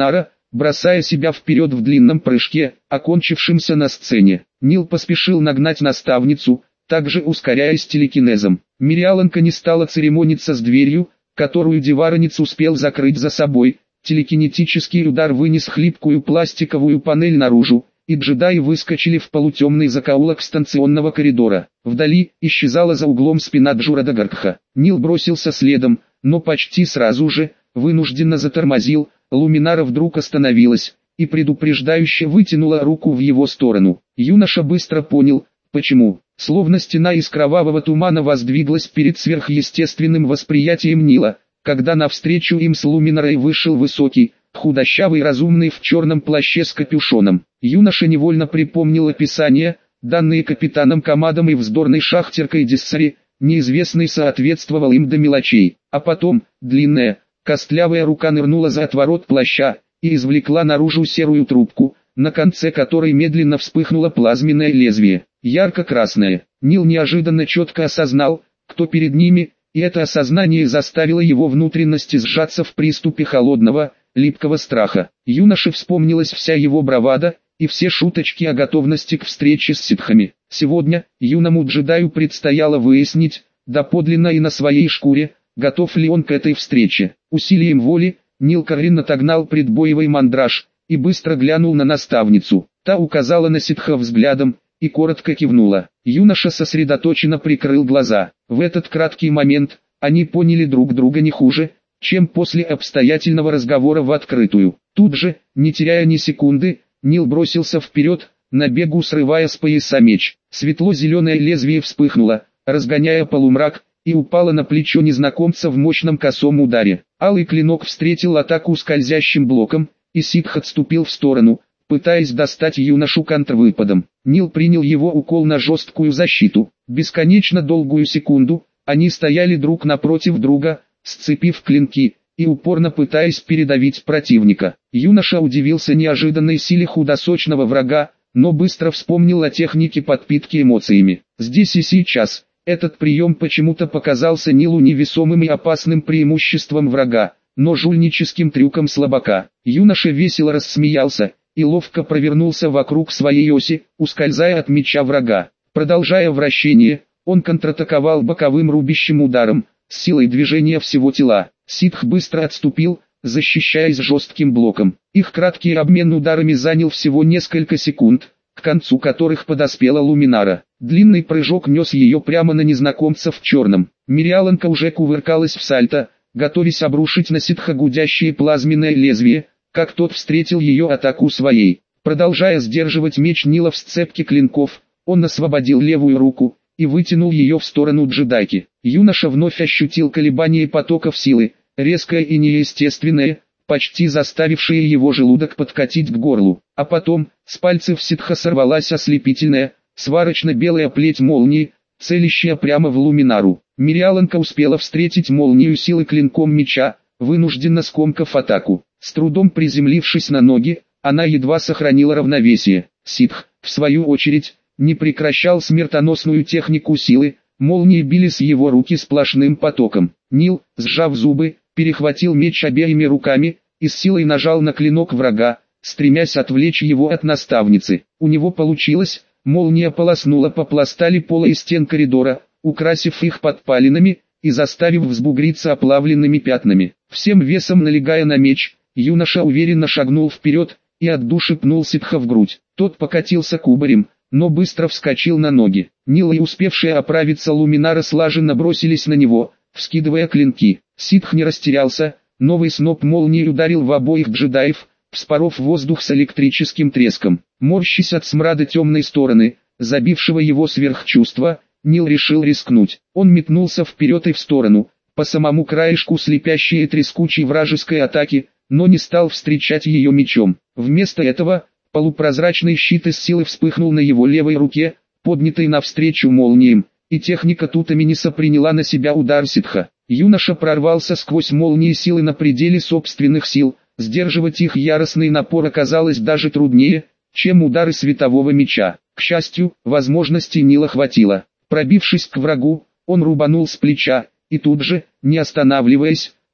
бросая себя вперед в длинном прыжке, окончившемся на сцене. Нил поспешил нагнать наставницу, также ускоряясь телекинезом. Мириаланка не стала церемониться с дверью, которую Деваронец успел закрыть за собой. Телекинетический удар вынес хлипкую пластиковую панель наружу, и джедаи выскочили в полутемный закоулок станционного коридора. Вдали исчезала за углом спина Джурада Гаркха. Нил бросился следом, но почти сразу же вынужденно затормозил. Луминара вдруг остановилась и предупреждающе вытянула руку в его сторону. Юноша быстро понял, почему. Словно стена из кровавого тумана воздвиглась перед сверхъестественным восприятием Нила, когда навстречу им с Луминарой вышел высокий, худощавый разумный в черном плаще с капюшоном. Юноша невольно припомнил описания, данные капитаном Камадом и вздорной шахтеркой Диссари, неизвестный соответствовал им до мелочей. А потом, длинная, костлявая рука нырнула за отворот плаща и извлекла наружу серую трубку, на конце которой медленно вспыхнуло плазменное лезвие, ярко-красное. Нил неожиданно четко осознал, кто перед ними, и это осознание заставило его внутренности сжаться в приступе холодного, липкого страха. Юноше вспомнилась вся его бравада и все шуточки о готовности к встрече с ситхами. Сегодня юному джедаю предстояло выяснить, доподлинно и на своей шкуре, готов ли он к этой встрече. Усилием воли Нил Каррин отогнал предбоевый мандраж и быстро глянул на наставницу. Та указала на ситха взглядом и коротко кивнула. Юноша сосредоточенно прикрыл глаза. В этот краткий момент они поняли друг друга не хуже, чем после обстоятельного разговора в открытую. Тут же, не теряя ни секунды, Нил бросился вперед, на бегу срывая с пояса меч. Светло-зеленое лезвие вспыхнуло, разгоняя полумрак, и упало на плечо незнакомца в мощном косом ударе. Алый клинок встретил атаку скользящим блоком, и ситх отступил в сторону, пытаясь достать юношу контрвыпадом. Нил принял его укол на жесткую защиту. Бесконечно долгую секунду они стояли друг напротив друга, сцепив клинки и упорно пытаясь передавить противника. Юноша удивился неожиданной силе худосочного врага, но быстро вспомнил о технике подпитки эмоциями. Здесь и сейчас этот прием почему-то показался Нилу невесомым и опасным преимуществом врага, но жульническим трюком слабака. Юноша весело рассмеялся и ловко провернулся вокруг своей оси, ускользая от меча врага. Продолжая вращение, он контратаковал боковым рубящим ударом, с силой движения всего тела. Ситх быстро отступил, защищаясь жестким блоком. Их краткий обмен ударами занял всего несколько секунд, к концу которых подоспела Луминара. Длинный прыжок нес ее прямо на незнакомца в черном. Мириаланка уже кувыркалась в сальто, готовясь обрушить на ситха гудящее плазменное лезвие, как тот встретил ее атаку своей. Продолжая сдерживать меч Нила в сцепке клинков, он освободил левую руку и вытянул ее в сторону джедайки. Юноша вновь ощутил колебание потоков силы, резкое и неестественное, почти заставившее его желудок подкатить к горлу. А потом, с пальцев ситха сорвалась ослепительная, сварочно-белая плеть молнии, целящая прямо в Луминару. Мириаланка успела встретить молнию силы клинком меча, вынужденно скомкав атаку. С трудом приземлившись на ноги, она едва сохранила равновесие. Ситх, в свою очередь, не прекращал смертоносную технику силы, молнии били с его руки сплошным потоком. Нил, сжав зубы, перехватил меч обеими руками и с силой нажал на клинок врага, стремясь отвлечь его от наставницы. У него получилось, молния полоснула по пластали пола и стен коридора, украсив их подпалинами и заставив взбугриться оплавленными пятнами. Всем весом налегая на меч, юноша уверенно шагнул вперед и от души пнул ситха в грудь. Тот покатился кубарем, но быстро вскочил на ноги. Нил и успевшая оправиться Луминара слаженно бросились на него, вскидывая клинки. Ситх не растерялся, новый сноп молнии ударил в обоих джедаев, вспоров воздух с электрическим треском. Морщась от смрада темной стороны, забившего его сверхчувства, Нил решил рискнуть. Он метнулся вперед и в сторону, по самому краешку слепящей и трескучей вражеской атаки, но не стал встречать ее мечом. Вместо этого, полупрозрачный щит из силы вспыхнул на его левой руке, поднятой навстречу молниям, и техника Тутаминиса приняла на себя удар ситха. Юноша прорвался сквозь молнии силы на пределе собственных сил, сдерживать их яростный напор оказалось даже труднее, чем удары светового меча. К счастью, возможностей Нила хватило. Пробившись к врагу, он рубанул с плеча, и тут же, не останавливаясь,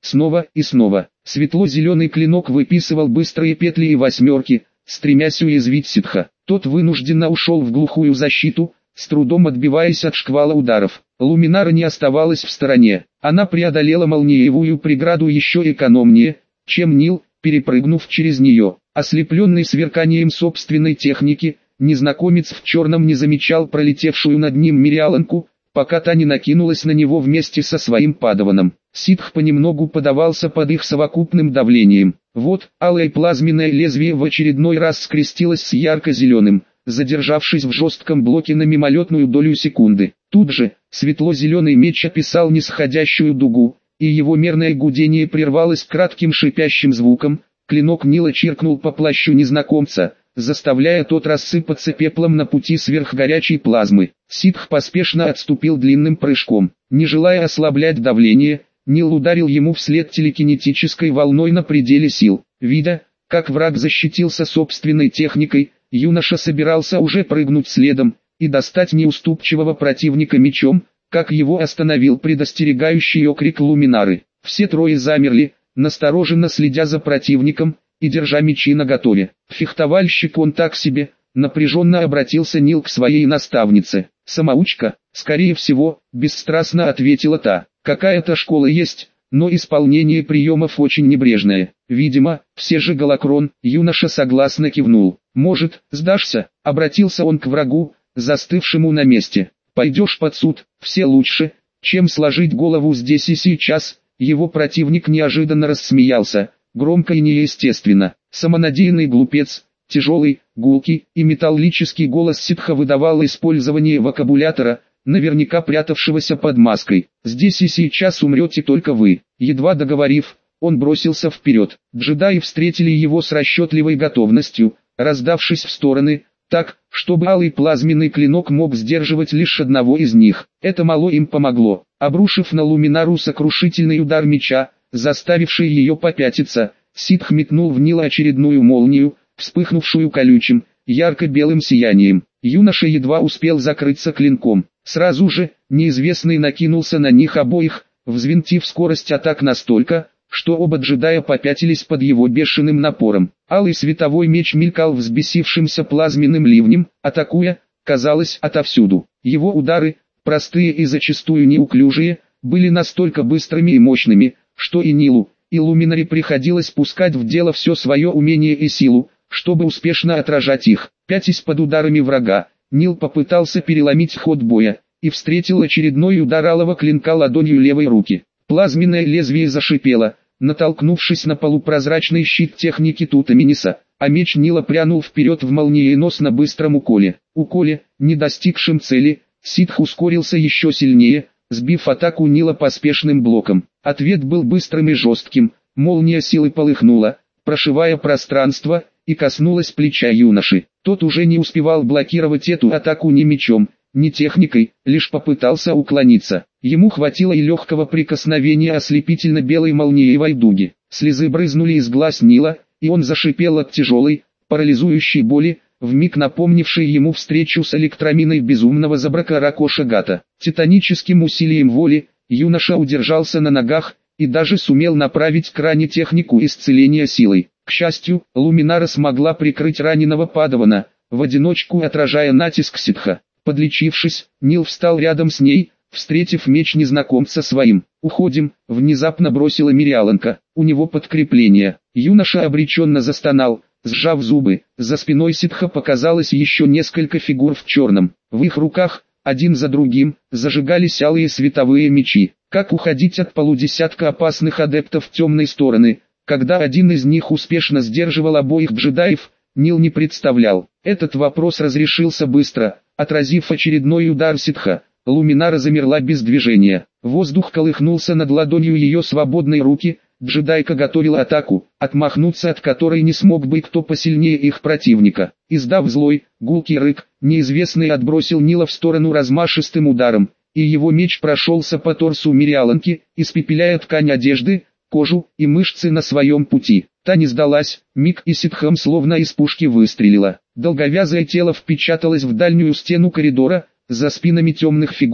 снова и снова. Светло-зеленый клинок выписывал быстрые петли и восьмерки, стремясь уязвить ситха. Тот вынужденно ушел в глухую защиту, с трудом отбиваясь от шквала ударов. Луминара не оставалась в стороне. Она преодолела молниевую преграду еще экономнее, чем Нил, перепрыгнув через нее. Ослепленный сверканием собственной техники, незнакомец в черном не замечал пролетевшую над ним Мириаланку, пока та не накинулась на него вместе со своим падаваном. Ситх понемногу подавался под их совокупным давлением. Вот, алое плазменное лезвие в очередной раз скрестилось с ярко-зеленым, задержавшись в жестком блоке на мимолетную долю секунды. Тут же, светло-зеленый меч описал нисходящую дугу, и его мерное гудение прервалось кратким шипящим звуком. Клинок Нила чиркнул по плащу незнакомца, заставляя тот рассыпаться пеплом на пути сверхгорячей плазмы. Ситх поспешно отступил длинным прыжком. Не желая ослаблять давление, Нил ударил ему вслед телекинетической волной на пределе сил. Видя, как враг защитился собственной техникой, юноша собирался уже прыгнуть следом и достать неуступчивого противника мечом, как его остановил предостерегающий окрик Луминары. Все трое замерли, настороженно следя за противником и держа мечи наготове. Фехтовальщик он так себе, напряженно обратился Нил к своей наставнице. «Самоучка?» «Скорее всего», бесстрастно ответила та. «Какая-то школа есть, но исполнение приемов очень небрежное. Видимо, все же Галакрон». Юноша согласно кивнул. «Может, сдашься?» Обратился он к врагу, застывшему на месте. «Пойдешь под суд, все лучше, чем сложить голову здесь и сейчас». Его противник неожиданно рассмеялся, громко и неестественно. Самонадеянный глупец, тяжелый, гулкий и металлический голос ситха выдавал использование вокабулятора, наверняка прятавшегося под маской. «Здесь и сейчас умрете только вы». Едва договорив, он бросился вперед. Джедаи встретили его с расчетливой готовностью, раздавшись в стороны, так, чтобы алый плазменный клинок мог сдерживать лишь одного из них. Это мало им помогло. Обрушив на Луминару сокрушительный удар меча, заставивший ее попятиться, ситх метнул в Нила очередную молнию, вспыхнувшую колючим, ярко-белым сиянием. Юноша едва успел закрыться клинком. Сразу же, неизвестный накинулся на них обоих, взвинтив скорость атак настолько, что оба джедая попятились под его бешеным напором. Алый световой меч мелькал взбесившимся плазменным ливнем, атакуя, казалось, отовсюду. Его удары, простые и зачастую неуклюжие, были настолько быстрыми и мощными, что и Нилу, и Луминаре приходилось пускать в дело все свое умение и силу, чтобы успешно отражать их. Пятясь под ударами врага, Нил попытался переломить ход боя, и встретил очередной удар алого клинка ладонью левой руки. Плазменное лезвие зашипело, натолкнувшись на полупрозрачный щит техники Тутаминиса, а меч Нила прянул вперед в молниеносно быстром уколе. Уколе, не достигшим цели, ситх ускорился еще сильнее, сбив атаку Нила поспешным блоком. Ответ был быстрым и жестким, молния силы полыхнула, прошивая пространство, и коснулась плеча юноши. Тот уже не успевал блокировать эту атаку ни мечом, ни техникой, лишь попытался уклониться. Ему хватило и легкого прикосновения ослепительно-белой молниевой дуги. Слезы брызнули из глаз Нила, и он зашипел от тяжелой, парализующей боли, вмиг напомнившей ему встречу с электроминой безумного забрака Ракоша Гата. Титаническим усилием воли, юноша удержался на ногах, и даже сумел направить к ране технику исцеления силой. К счастью, Луминара смогла прикрыть раненого падавана, в одиночку отражая натиск ситха. Подлечившись, Нил встал рядом с ней, встретив меч незнакомца своим. «Уходим», — внезапно бросила Мириаланка. «У него подкрепление». Юноша обреченно застонал, сжав зубы. За спиной ситха показалось еще несколько фигур в черном. В их руках, один за другим, зажигались алые световые мечи. Как уходить от полудесятка опасных адептов темной стороны, когда один из них успешно сдерживал обоих джедаев, Нил не представлял. Этот вопрос разрешился быстро, отразив очередной удар ситха. Луминара замерла без движения. Воздух колыхнулся над ладонью ее свободной руки, джедайка готовила атаку, отмахнуться от которой не смог бы кто посильнее их противника. Издав злой, гулкий рык, неизвестный отбросил Нила в сторону размашистым ударом, и его меч прошелся по торсу Мириаланки, испепеляя ткань одежды, кожу и мышцы на своем пути. Та не сдалась, миг и ситхом словно из пушки выстрелила. Долговязое тело впечаталось в дальнюю стену коридора, за спинами темных фигур,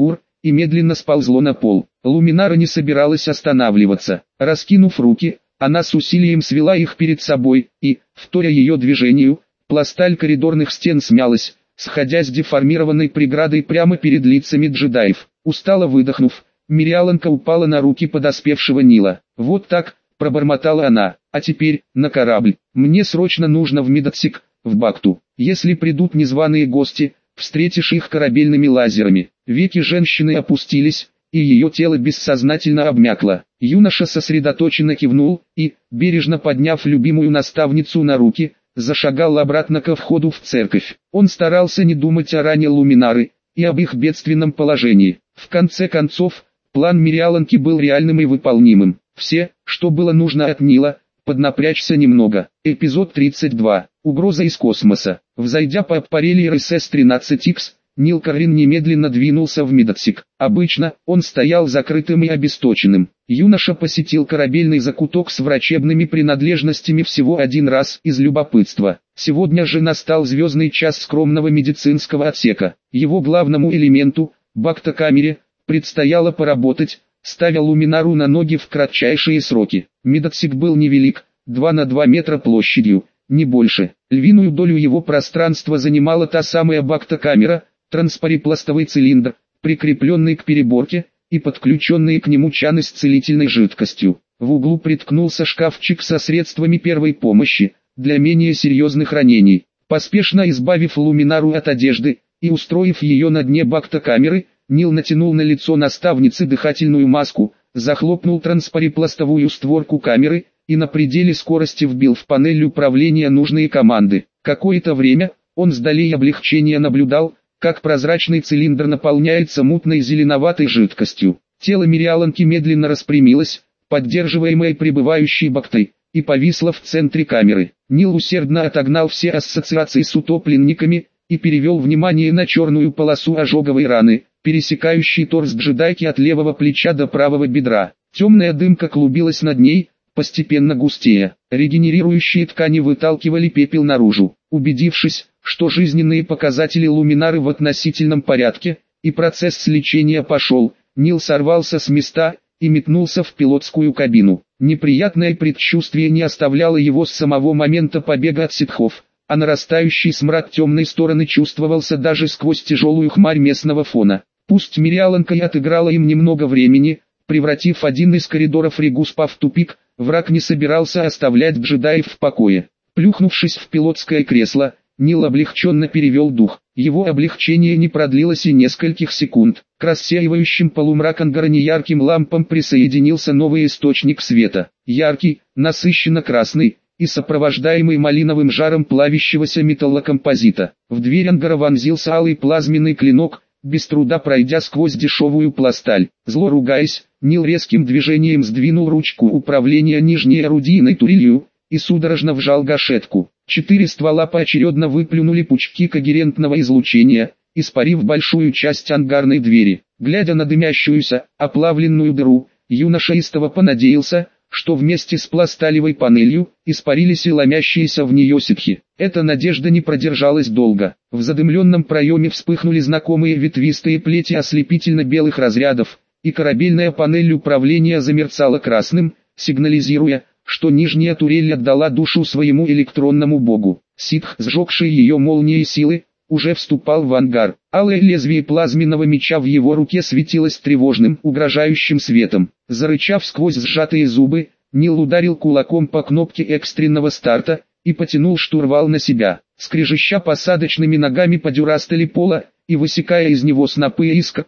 и медленно сползло на пол. Луминара не собиралась останавливаться. Раскинув руки, она с усилием свела их перед собой, и, вторя ее движению, пласталь коридорных стен смялась, сходя с деформированной преградой прямо перед лицами джедаев. Устало выдохнув, Мириаланка упала на руки подоспевшего Нила. «Вот так», — пробормотала она, — «а теперь, на корабль. Мне срочно нужно в Медотсек, в Бакту. Если придут незваные гости, встретишь их корабельными лазерами». Веки женщины опустились, и ее тело бессознательно обмякло. Юноша сосредоточенно кивнул и, бережно подняв любимую наставницу на руки, зашагал обратно ко входу в церковь. Он старался не думать о ране Луминары и об их бедственном положении. В конце концов, план Мириаланки был реальным и выполнимым. Все, что было нужно от Нила, поднапрячься немного. Эпизод 32. Угроза из космоса. Взойдя по аппарели РСС-13Х, Нил Каррин немедленно двинулся в Медотсек. Обычно, он стоял закрытым и обесточенным. Юноша посетил корабельный закуток с врачебными принадлежностями всего один раз из любопытства. Сегодня же настал звездный час скромного медицинского отсека. Его главному элементу, бактокамере, предстояло поработать, ставя Луминару на ноги в кратчайшие сроки. Медотсек был невелик, 2 на 2 метра площадью, не больше. Львиную долю его пространства занимала та самая бактокамера, транспарипластовый цилиндр, прикрепленный к переборке, и подключенные к нему чаны с целительной жидкостью. В углу приткнулся шкафчик со средствами первой помощи, для менее серьезных ранений. Поспешно избавив Луминару от одежды, и устроив ее на дне бактокамеры, Нил натянул на лицо наставницы дыхательную маску, захлопнул транспарипластовую створку камеры, и на пределе скорости вбил в панель управления нужные команды. Какое-то время, он с долей облегчения наблюдал, как прозрачный цилиндр наполняется мутной зеленоватой жидкостью. Тело Мириаланки медленно распрямилось, поддерживаемое прибывающей бактой, и повисло в центре камеры. Нил усердно отогнал все ассоциации с утопленниками, и перевел внимание на черную полосу ожоговой раны, пересекающей торс джедайки от левого плеча до правого бедра. Темная дымка клубилась над ней, постепенно густея. Регенерирующие ткани выталкивали пепел наружу. Убедившись, что жизненные показатели Луминары в относительном порядке, и процесс лечения пошел, Нил сорвался с места и метнулся в пилотскую кабину. Неприятное предчувствие не оставляло его с самого момента побега от ситхов, а нарастающий смрад темной стороны чувствовался даже сквозь тяжелую хмарь местного фона. Пусть Мириаланка и отыграла им немного времени, превратив один из коридоров Регуспа в тупик, враг не собирался оставлять джедаев в покое. Плюхнувшись в пилотское кресло, Нил облегченно перевел дух. Его облегчение не продлилось и нескольких секунд. К рассеивающим полумрак ангара неярким лампам присоединился новый источник света. Яркий, насыщенно красный, и сопровождаемый малиновым жаром плавящегося металлокомпозита. В дверь ангара вонзился алый плазменный клинок, без труда пройдя сквозь дешевую пласталь. Зло ругаясь, Нил резким движением сдвинул ручку управления нижней орудийной турелью, и судорожно вжал гашетку. 4 ствола поочередно выплюнули пучки когерентного излучения, испарив большую часть ангарной двери. Глядя на дымящуюся, оплавленную дыру, юноша истово понадеялся, что вместе с пласталевой панелью, испарились и ломящиеся в нее ситхи. Эта надежда не продержалась долго. В задымленном проеме вспыхнули знакомые ветвистые плети ослепительно-белых разрядов, и корабельная панель управления замерцала красным, сигнализируя, что нижняя турель отдала душу своему электронному богу. Ситх, сжегший ее молнией силы, уже вступал в ангар. Алое лезвие плазменного меча в его руке светилось тревожным, угрожающим светом. Зарычав сквозь сжатые зубы, Нил ударил кулаком по кнопке экстренного старта и потянул штурвал на себя. Скрежеща посадочными ногами по дюрастели пола и высекая из него снопы искр,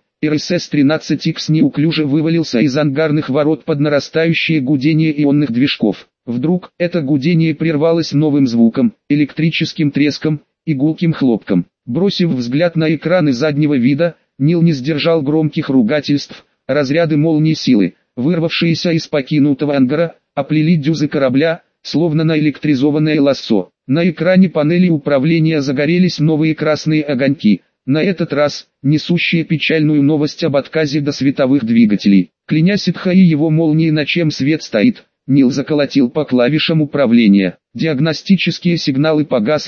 РСС-13Х неуклюже вывалился из ангарных ворот под нарастающее гудение ионных движков. Вдруг это гудение прервалось новым звуком, электрическим треском и гулким хлопком. Бросив взгляд на экраны заднего вида, Нил не сдержал громких ругательств. Разряды молний силы, вырвавшиеся из покинутого ангара, оплели дюзы корабля, словно наэлектризованное лассо. На экране панели управления загорелись новые красные огоньки, на этот раз, несущие печальную новость об отказе до световых двигателей. Кляня ситха и его молнии, на чем свет стоит, Нил заколотил по клавишам управления. Диагностические сигналы погасли,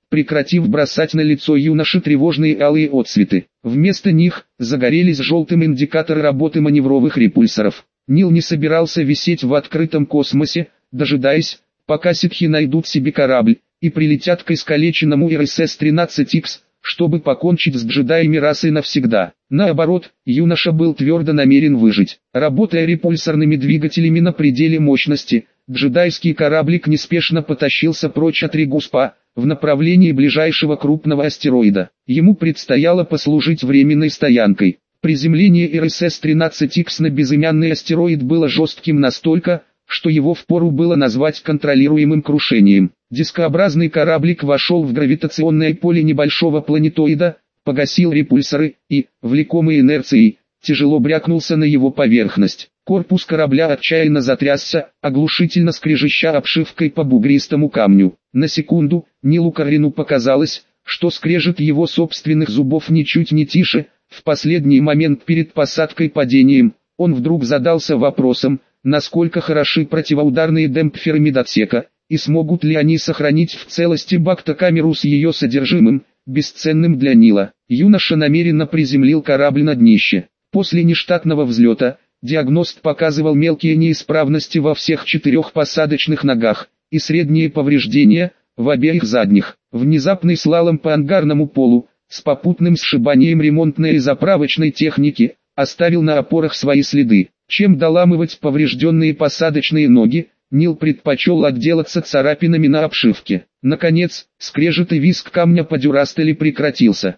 прекратив бросать на лицо юноши тревожные алые отсветы. Вместо них загорелись желтым индикаторы работы маневровых репульсоров. Нил не собирался висеть в открытом космосе, дожидаясь, пока ситхи найдут себе корабль и прилетят к искалеченному РСС-13Х, чтобы покончить с джедаями расы навсегда. Наоборот, юноша был твердо намерен выжить. Работая репульсорными двигателями на пределе мощности, джедайский кораблик неспешно потащился прочь от Регуспа, в направлении ближайшего крупного астероида. Ему предстояло послужить временной стоянкой. Приземление РСС-13Х на безымянный астероид было жестким настолько, что его впору было назвать контролируемым крушением. Дискообразный кораблик вошел в гравитационное поле небольшого планетоида, погасил репульсоры и, влекомый инерцией, тяжело брякнулся на его поверхность. Корпус корабля отчаянно затрясся, оглушительно скрежеща обшивкой по бугристому камню. На секунду, Нилу Каррину показалось, что скрежет его собственных зубов ничуть не тише. В последний момент перед посадкой-падением, он вдруг задался вопросом, насколько хороши противоударные демпферы медотсека, и смогут ли они сохранить в целости бактокамеру с ее содержимым, бесценным для Нила. Юноша намеренно приземлил корабль на днище. После нештатного взлета, диагност показывал мелкие неисправности во всех 4 посадочных ногах, и средние повреждения, в обеих задних. Внезапный слалом по ангарному полу, с попутным сшибанием ремонтной и заправочной техники, оставил на опорах свои следы. Чем доламывать поврежденные посадочные ноги, Нил предпочел отделаться царапинами на обшивке. Наконец, скрежет и визг камня по дюрастеле прекратился.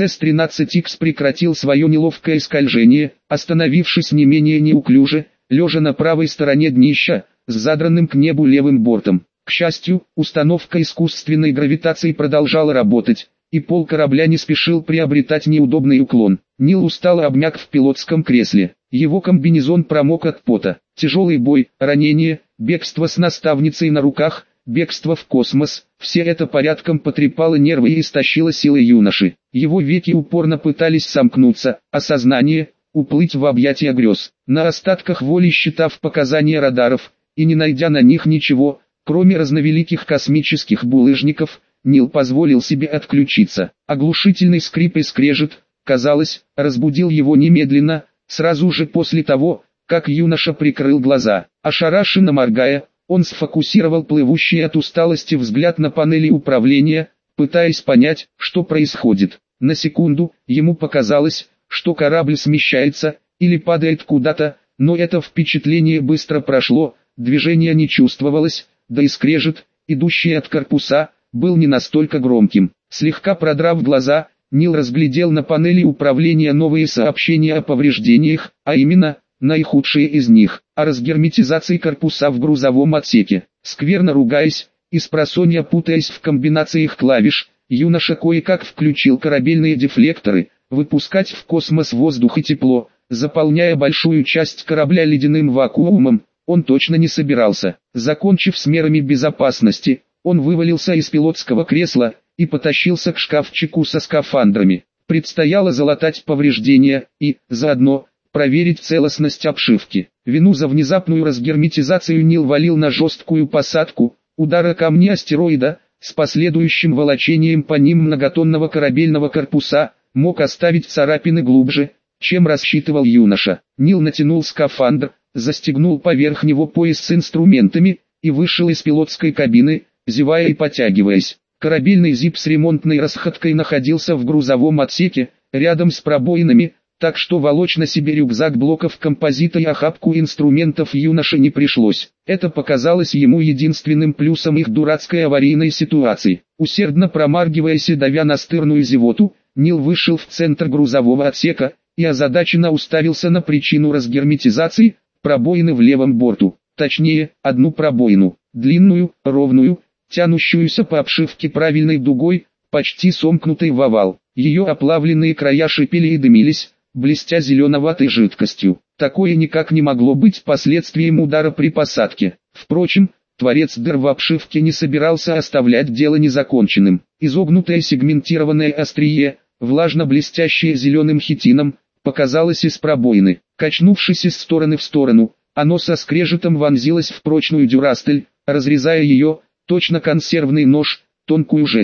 РСС-13Х прекратил свое неловкое скольжение, остановившись не менее неуклюже, лежа на правой стороне днища, с задранным к небу левым бортом. К счастью, установка искусственной гравитации продолжала работать, и пол корабля не спешил приобретать неудобный уклон. Нил устало обмяк в пилотском кресле. Его комбинезон промок от пота. Тяжелый бой, ранение, бегство с наставницей на руках, бегство в космос – все это порядком потрепало нервы и истощило силы юноши. Его веки упорно пытались сомкнуться, а сознание – уплыть в объятия грез. На остатках воли, считав показания радаров, и не найдя на них ничего, кроме разновеликих космических булыжников, Нил позволил себе отключиться. Оглушительный скрип и скрежет, казалось, разбудил его немедленно, сразу же после того, как юноша прикрыл глаза. Ошарашенно моргая, он сфокусировал плывущий от усталости взгляд на панели управления, пытаясь понять, что происходит. На секунду, ему показалось, что корабль смещается, или падает куда-то, но это впечатление быстро прошло, движения не чувствовалось, да и скрежет, идущий от корпуса, был не настолько громким. Слегка продрав глаза, Нил разглядел на панели управления новые сообщения о повреждениях, а именно, наихудшие из них, о разгерметизации корпуса в грузовом отсеке. Скверно ругаясь, и спросонья путаясь в комбинациях клавиш, юноша кое-как включил корабельные дефлекторы, выпускать в космос воздух и тепло, заполняя большую часть корабля ледяным вакуумом, он точно не собирался. Закончив с мерами безопасности, он вывалился из пилотского кресла и потащился к шкафчику со скафандрами. Предстояло залатать повреждения и, заодно, проверить целостность обшивки. Вину за внезапную разгерметизацию Нил валил на жесткую посадку, удара камня астероида, с последующим волочением по ним многотонного корабельного корпуса, мог оставить царапины глубже, чем рассчитывал юноша. Нил натянул скафандр, застегнул поверх него пояс с инструментами, и вышел из пилотской кабины, зевая и потягиваясь. Корабельный зип с ремонтной расходкой находился в грузовом отсеке, рядом с пробоинами, так что волочь на себе рюкзак блоков композита и охапку инструментов юноше не пришлось. Это показалось ему единственным плюсом их дурацкой аварийной ситуации. Усердно промаргиваясь и давя настырную зевоту, Нил вышел в центр грузового отсека, и озадаченно уставился на причину разгерметизации – пробоины в левом борту. Точнее, одну пробоину, длинную, ровную, тянущуюся по обшивке правильной дугой, почти сомкнутой в овал. Ее оплавленные края шипели и дымились, блестя зеленоватой жидкостью. Такое никак не могло быть последствием удара при посадке. Впрочем, творец дыр в обшивке не собирался оставлять дело незаконченным. Изогнутое сегментированное острие, влажно-блестящее зеленым хитином, показалось из пробоины. Качнувшись из стороны в сторону, оно со скрежетом вонзилось в прочную дюрастель, разрезая ее, точно консервный нож, тонкую жесть.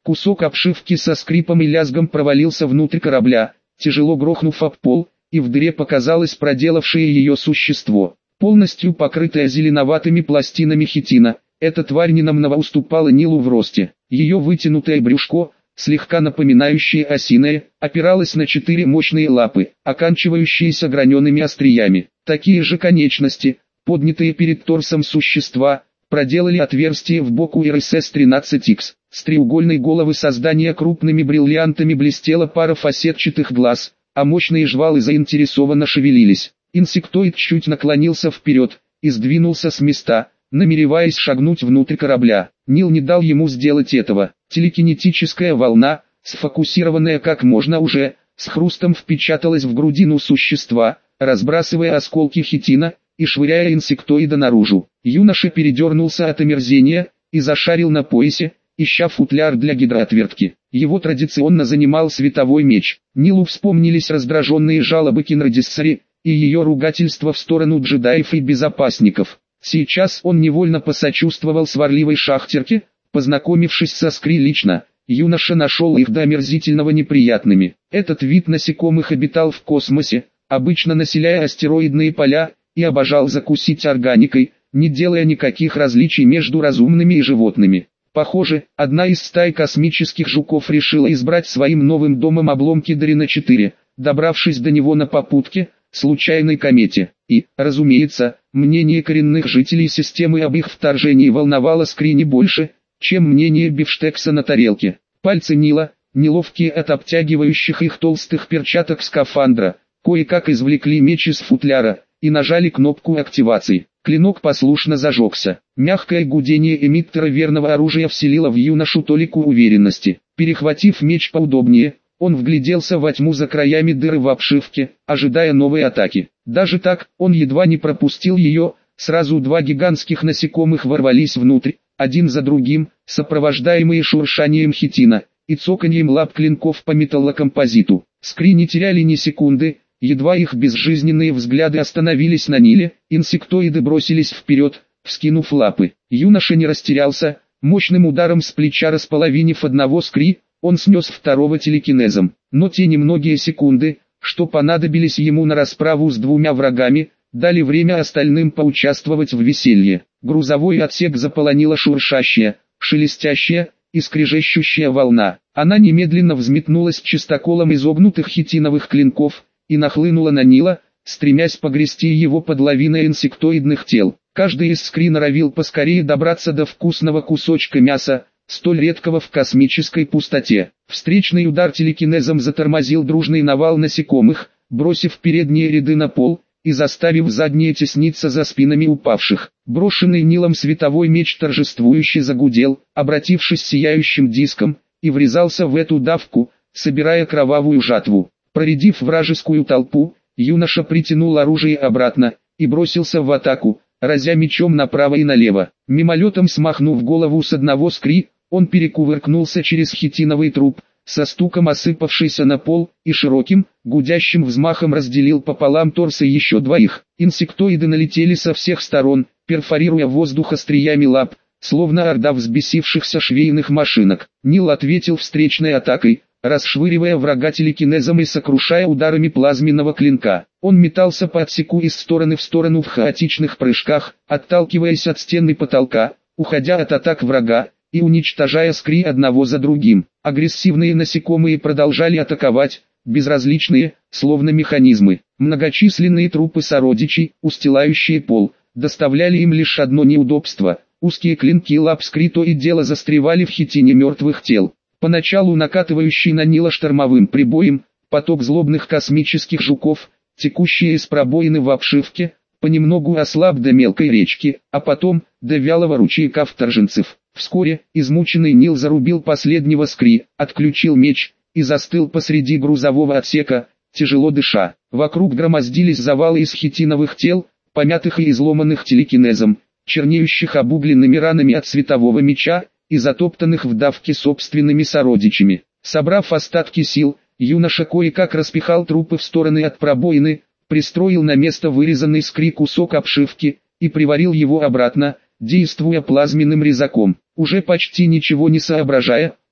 Кусок обшивки со скрипом и лязгом провалился внутрь корабля, тяжело грохнув об пол, и в дыре показалось проделавшее ее существо. Полностью покрытая зеленоватыми пластинами хитина, эта тварь ненамного уступала Нилу в росте. Ее вытянутое брюшко, слегка напоминающее осиное, опиралось на 4 мощные лапы, оканчивающиеся гранеными остриями. Такие же конечности, поднятые перед торсом существа, проделали отверстие в боку РСС-13Х. С треугольной головы создания крупными бриллиантами блестела пара фасетчатых глаз, а мощные жвалы заинтересованно шевелились. Инсектоид чуть наклонился вперед и сдвинулся с места, намереваясь шагнуть внутрь корабля. Нил не дал ему сделать этого. Телекинетическая волна, сфокусированная как можно уже, с хрустом впечаталась в грудину существа, разбрасывая осколки хитина и швыряя инсектоида наружу. Юноша передернулся от омерзения и зашарил на поясе, ища футляр для гидроотвертки. Его традиционно занимал световой меч. Нилу вспомнились раздраженные жалобы Кинрадиссари и ее ругательства в сторону джедаев и безопасников. Сейчас он невольно посочувствовал сварливой шахтерке, познакомившись со Скри лично. Юноша нашел их до омерзительного неприятными. Этот вид насекомых обитал в космосе, обычно населяя астероидные поля, и обожал закусить органикой, не делая никаких различий между разумными и животными. Похоже, одна из стай космических жуков решила избрать своим новым домом обломки Дарина-4, добравшись до него на попутке, случайной комете. И, разумеется, мнение коренных жителей системы об их вторжении волновало Скри не больше, чем мнение бифштекса на тарелке. Пальцы Нила, неловкие от обтягивающих их толстых перчаток скафандра, кое-как извлекли меч из футляра и нажали кнопку активации. Клинок послушно зажегся. Мягкое гудение эмиттера верного оружия вселило в юношу толику уверенности. Перехватив меч поудобнее, он вгляделся во тьму за краями дыры в обшивке, ожидая новой атаки. Даже так, он едва не пропустил ее, сразу 2 гигантских насекомых ворвались внутрь, один за другим, сопровождаемые шуршанием хитина и цоканьем лап клинков по металлокомпозиту. Скри не теряли ни секунды, едва их безжизненные взгляды остановились на Ниле, инсектоиды бросились вперед, вскинув лапы. Юноша не растерялся, мощным ударом с плеча располовинив одного Скри, он снес второго телекинезом. Но те немногие секунды, что понадобились ему на расправу с 2 врагами, дали время остальным поучаствовать в веселье. Грузовой отсек заполонила шуршащая, шелестящая и скрежещущая волна. Она немедленно взметнулась чистоколом изогнутых хитиновых клинков и нахлынула на Нила, стремясь погрести его под лавиной инсектоидных тел. Каждый из Скри норовил поскорее добраться до вкусного кусочка мяса, столь редкого в космической пустоте. Встречный удар телекинезом затормозил дружный навал насекомых, бросив передние ряды на пол и заставив задние тесниться за спинами упавших. Брошенный Нилом световой меч торжествующе загудел, обратившись сияющим диском, и врезался в эту давку, собирая кровавую жатву. Проредив вражескую толпу, юноша притянул оружие обратно и бросился в атаку, разя мечом направо и налево. Мимолетом смахнув голову с одного Скри, он перекувыркнулся через хитиновый труп, со стуком осыпавшийся на пол, и широким, гудящим взмахом разделил пополам торсы еще 2. Инсектоиды налетели со всех сторон, перфорируя воздух остриями лап, словно орда взбесившихся швейных машинок. Нил ответил встречной атакой, расшвыривая врага телекинезом и сокрушая ударами плазменного клинка. Он метался по отсеку из стороны в сторону в хаотичных прыжках, отталкиваясь от стены потолка, уходя от атак врага и уничтожая Скри одного за другим. Агрессивные насекомые продолжали атаковать, безразличные, словно механизмы. Многочисленные трупы сородичей, устилающие пол, доставляли им лишь одно неудобство. Узкие клинки лап Скри то и дело застревали в хитине мертвых тел. Поначалу накатывающий на Нила штормовым прибоем, поток злобных космических жуков, текущие из пробоины в обшивке, понемногу ослаб до мелкой речки, а потом, до вялого ручейка вторженцев. Вскоре, измученный Нил зарубил последнего Скри, отключил меч и застыл посреди грузового отсека, тяжело дыша. Вокруг громоздились завалы из хитиновых тел, помятых и изломанных телекинезом, чернеющих обугленными ранами от светового меча и затоптанных в давке собственными сородичами. Собрав остатки сил, юноша кое-как распихал трупы в стороны от пробоины, пристроил на место вырезанный Скри кусок обшивки и приварил его обратно, действуя плазменным резаком. Уже почти ничего не соображая,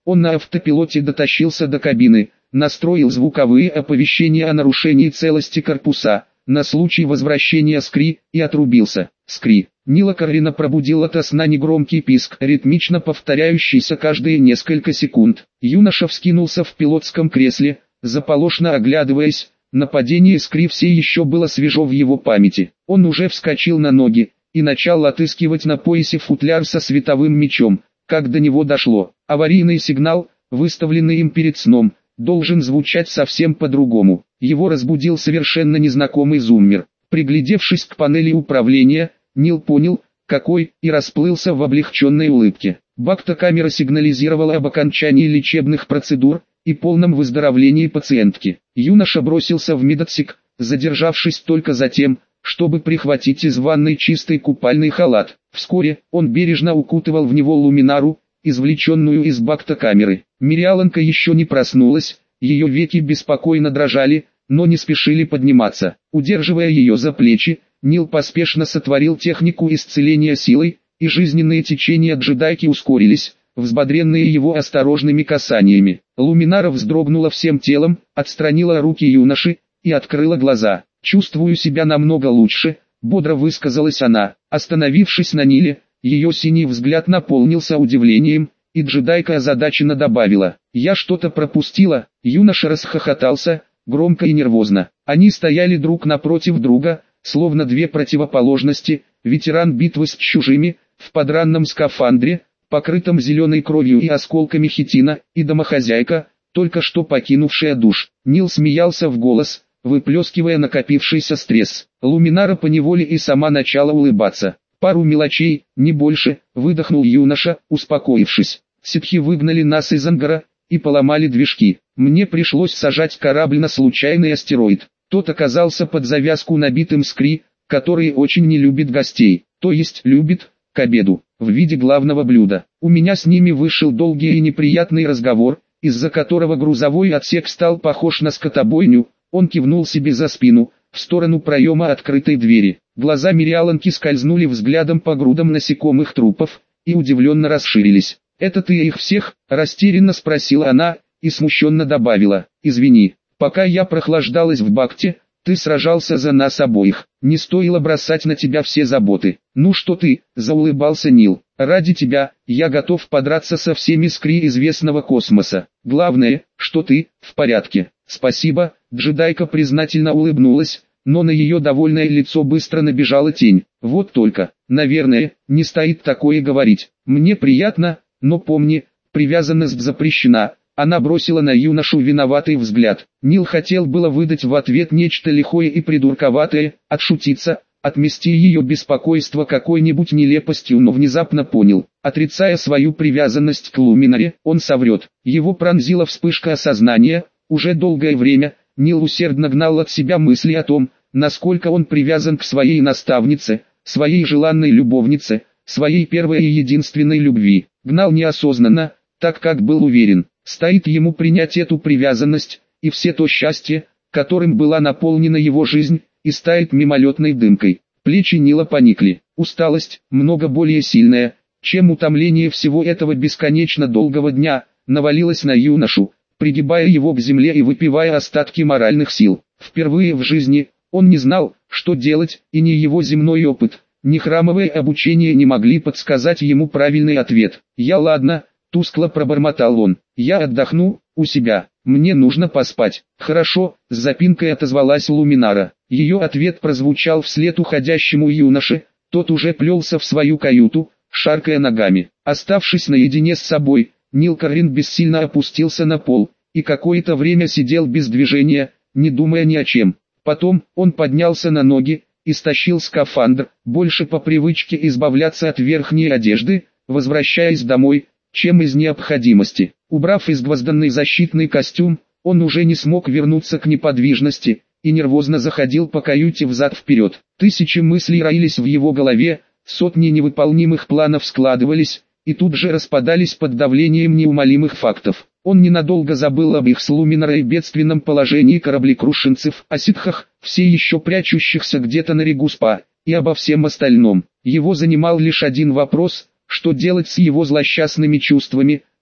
Он на автопилоте дотащился до кабины, настроил звуковые оповещения о нарушении целости корпуса, на случай возвращения Скри, и отрубился. Скри. Нила Каррина пробудил ото сна негромкий писк, ритмично повторяющийся каждые несколько секунд. Юноша вскинулся в пилотском кресле, заполошно оглядываясь. Нападение Скри все еще было свежо в его памяти. Он уже вскочил на ноги и начал отыскивать на поясе футляр со световым мечом, как до него дошло. Аварийный сигнал, выставленный им перед сном, должен звучать совсем по-другому. Его разбудил совершенно незнакомый зуммер. Приглядевшись к панели управления, Нил понял, какой, и расплылся в облегченной улыбке. Бактокамера сигнализировала об окончании лечебных процедур и полном выздоровлении пациентки. Юноша бросился в медотсек, задержавшись только за тем, чтобы прихватить из ванной чистый купальный халат. Вскоре он бережно укутывал в него Луминару, извлеченную из бактокамеры. Мириаланка еще не проснулась, ее веки беспокойно дрожали, но не спешили подниматься. Удерживая ее за плечи, Нил поспешно сотворил технику исцеления силой, и жизненные течения джедайки ускорились, взбодренные его осторожными касаниями. Луминара вздрогнула всем телом, отстранила руки юноши и открыла глаза. «Чувствую себя намного лучше», — бодро высказалась она. Остановившись на Ниле, ее синий взгляд наполнился удивлением, и джедайка озадаченно добавила: «Я что-то пропустила». Юноша расхохотался, громко и нервозно. Они стояли друг напротив друга, словно две противоположности, ветеран битвы с чужими, в подранном скафандре, покрытом зеленой кровью и осколками хитина, и домохозяйка, только что покинувшая душ. Нил смеялся в голос, выплескивая накопившийся стресс. Луминара поневоле и сама начала улыбаться. «Пару мелочей, не больше», — выдохнул юноша, успокоившись. «Ситхи выгнали нас из ангара и поломали движки. Мне пришлось сажать корабль на случайный астероид. Тот оказался под завязку набитым Скри, который очень не любит гостей, то есть любит, к обеду, в виде главного блюда. У меня с ними вышел долгий и неприятный разговор, из-за которого грузовой отсек стал похож на скотобойню». Он кивнул себе за спину, в сторону проема открытой двери. Глаза Мириаланки скользнули взглядом по грудам насекомых трупов, и удивленно расширились. «Это ты их всех?» – растерянно спросила она, и смущенно добавила: «Извини, пока я прохлаждалась в бакте, ты сражался за нас обоих, не стоило бросать на тебя все заботы». «Ну что ты?» – заулыбался Нил. «Ради тебя, я готов подраться со всеми Скри известного космоса. Главное, что ты в порядке». «Спасибо», — джедайка признательно улыбнулась, но на ее довольное лицо быстро набежала тень. «Вот только, наверное, не стоит такое говорить. Мне приятно, но помни, привязанность запрещена». Она бросила на юношу виноватый взгляд. Нил хотел было выдать в ответ нечто лихое и придурковатое, отшутиться, отмести ее беспокойство какой-нибудь нелепостью, но внезапно понял: отрицая свою привязанность к Луминаре, он соврет. Его пронзила вспышка осознания. Уже долгое время Нил усердно гнал от себя мысли о том, насколько он привязан к своей наставнице, своей желанной любовнице, своей первой и единственной любви. Гнал неосознанно, так как был уверен, стоит ему принять эту привязанность, и все то счастье, которым была наполнена его жизнь, и стает мимолетной дымкой. Плечи Нила поникли. Усталость, много более сильная, чем утомление всего этого бесконечно долгого дня, навалилась на юношу, пригибая его к земле и выпивая остатки моральных сил. Впервые в жизни он не знал, что делать, и ни его земной опыт, ни храмовое обучение не могли подсказать ему правильный ответ. «Ладно», — тускло пробормотал он, — «я отдохну, у себя, мне нужно поспать». «Хорошо», — с запинкой отозвалась Луминара. Ее ответ прозвучал вслед уходящему юноше, тот уже плелся в свою каюту, шаркая ногами. Оставшись наедине с собой, Нил Каррин бессильно опустился на пол, и какое-то время сидел без движения, не думая ни о чем. Потом он поднялся на ноги и стащил скафандр, больше по привычке избавляться от верхней одежды, возвращаясь домой, чем из необходимости. Убрав изгвозданный защитный костюм, он уже не смог вернуться к неподвижности, и нервозно заходил по каюте взад-вперед. Тысячи мыслей роились в его голове, сотни невыполнимых планов складывались, и тут же распадались под давлением неумолимых фактов. Он ненадолго забыл об их с Луминарой бедственном положении кораблекрушенцев, о ситхах, все еще прячущихся где-то на Регуспа, и обо всем остальном. Его занимал лишь один вопрос: что делать с его злосчастными чувствами,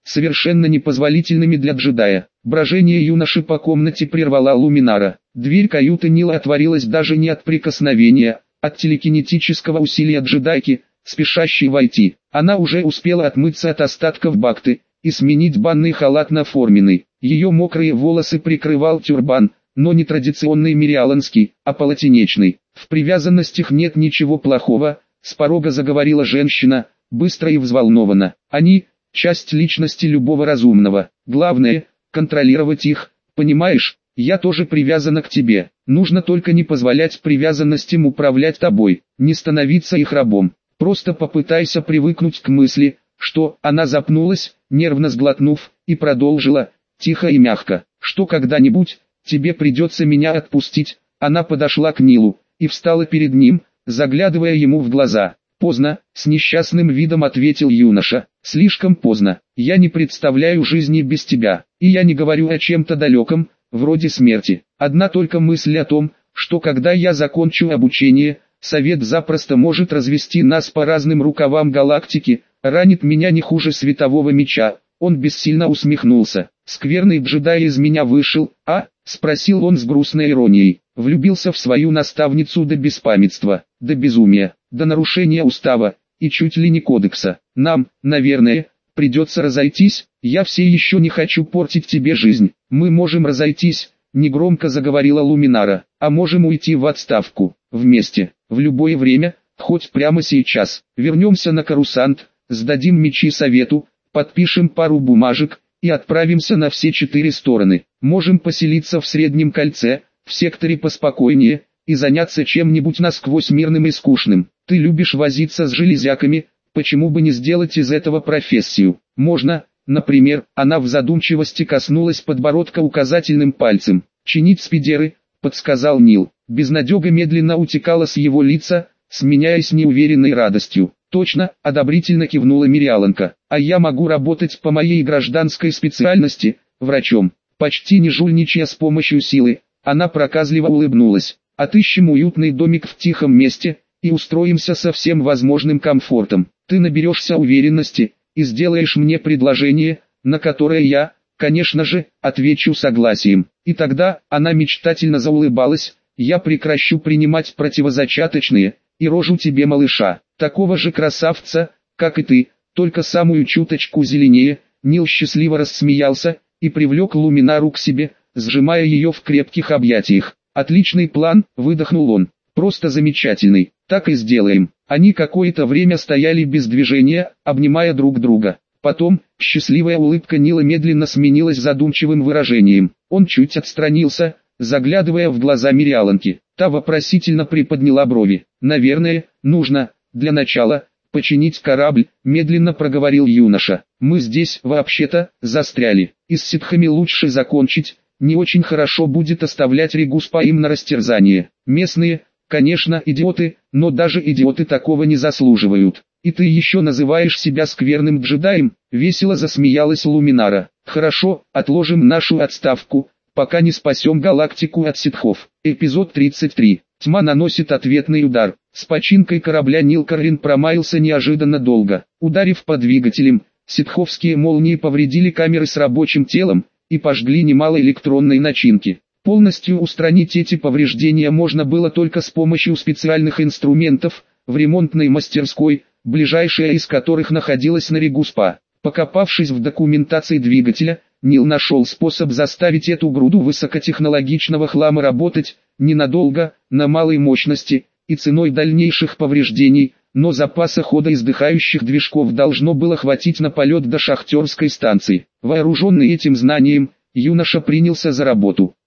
совершенно непозволительными для джедая. Брожение юноши по комнате прервала Луминара. Дверь каюты Нила отворилась даже не от прикосновения, от телекинетического усилия джедайки, спешащей войти. Она уже успела отмыться от остатков бакты и сменить банный халат на форменный. Ее мокрые волосы прикрывал тюрбан, но не традиционный мириаланский, а полотенечный. В привязанностях нет ничего плохого, с порога заговорила женщина, быстро и взволнованно. Они – часть личности любого разумного. Главное – контролировать их, понимаешь? Я тоже привязана к тебе. Нужно только не позволять привязанностям управлять тобой, не становиться их рабом. Просто попытайся привыкнуть к мысли, что она запнулась, нервно сглотнув, и продолжила, тихо и мягко, что когда-нибудь тебе придется меня отпустить. Она подошла к Нилу и встала перед ним, заглядывая ему в глаза. «Поздно», — с несчастным видом ответил юноша. «Слишком поздно. Я не представляю жизни без тебя, и я не говорю о чем-то далеком, вроде смерти. Одна только мысль о том, что когда я закончу обучение, совет запросто может развести нас по разным рукавам галактики, ранит меня не хуже светового меча». Он бессильно усмехнулся. «Скверный джедай из меня вышел, а?» — спросил он с грустной иронией. «Влюбился в свою наставницу до беспамятства, до безумия, до нарушения устава, и чуть ли не кодекса. Нам, наверное, придется разойтись. Я все еще не хочу портить тебе жизнь. Мы можем разойтись», — негромко заговорила Луминара, «а можем уйти в отставку, вместе, в любое время, хоть прямо сейчас. Вернемся на Корусант, сдадим мечи совету, подпишем пару бумажек и отправимся на все 4 стороны. Можем поселиться в Среднем кольце, в секторе поспокойнее, и заняться чем-нибудь насквозь мирным и скучным. Ты любишь возиться с железяками, почему бы не сделать из этого профессию? Можно, например». Она в задумчивости коснулась подбородка указательным пальцем. «Чинить спидеры», — подсказал Нил. Безнадега медленно утекала с его лица, сменяясь неуверенной радостью. «Точно», — одобрительно кивнула Мириаланка. «А я могу работать по моей гражданской специальности, врачом». Почти не жульничая с помощью силы, она проказливо улыбнулась. «Отыщем уютный домик в тихом месте и устроимся со всем возможным комфортом. Ты наберешься уверенности и сделаешь мне предложение, на которое я, конечно же, отвечу согласием. И тогда», — она мечтательно заулыбалась, «я прекращу принимать противозачаточные и рожу тебе малыша, такого же красавца, как и ты, только самую чуточку зеленее». Нил счастливо рассмеялся и привлек Луминару к себе, сжимая ее в крепких объятиях. «Отличный план», — выдохнул он, — «просто замечательный, так и сделаем». Они какое-то время стояли без движения, обнимая друг друга. Потом, счастливая улыбка Нила медленно сменилась задумчивым выражением. Он чуть отстранился, заглядывая в глаза Мириаланки. Та вопросительно приподняла брови. «Наверное, нужно, для начала, починить корабль», — медленно проговорил юноша. «Мы здесь, вообще-то, застряли. И с ситхами лучше закончить, не очень хорошо будет оставлять Регуспа им на растерзание. Местные, конечно, идиоты, но даже идиоты такого не заслуживают. И ты еще называешь себя скверным джедаем?» — весело засмеялась Луминара. «Хорошо, отложим нашу отставку, пока не спасем галактику от ситхов». Эпизод 33. Тьма наносит ответный удар. С починкой корабля Нил Каррин промаялся неожиданно долго. Ударив по двигателям, ситховские молнии повредили камеры с рабочим телом и пожгли немало электронной начинки. Полностью устранить эти повреждения можно было только с помощью специальных инструментов в ремонтной мастерской, ближайшая из которых находилась на Регуспа. Покопавшись в документации двигателя, Нил нашел способ заставить эту груду высокотехнологичного хлама работать, ненадолго, на малой мощности, и ценой дальнейших повреждений, но запаса хода издыхающих движков должно было хватить на полет до шахтерской станции. Вооруженный этим знанием, юноша принялся за работу.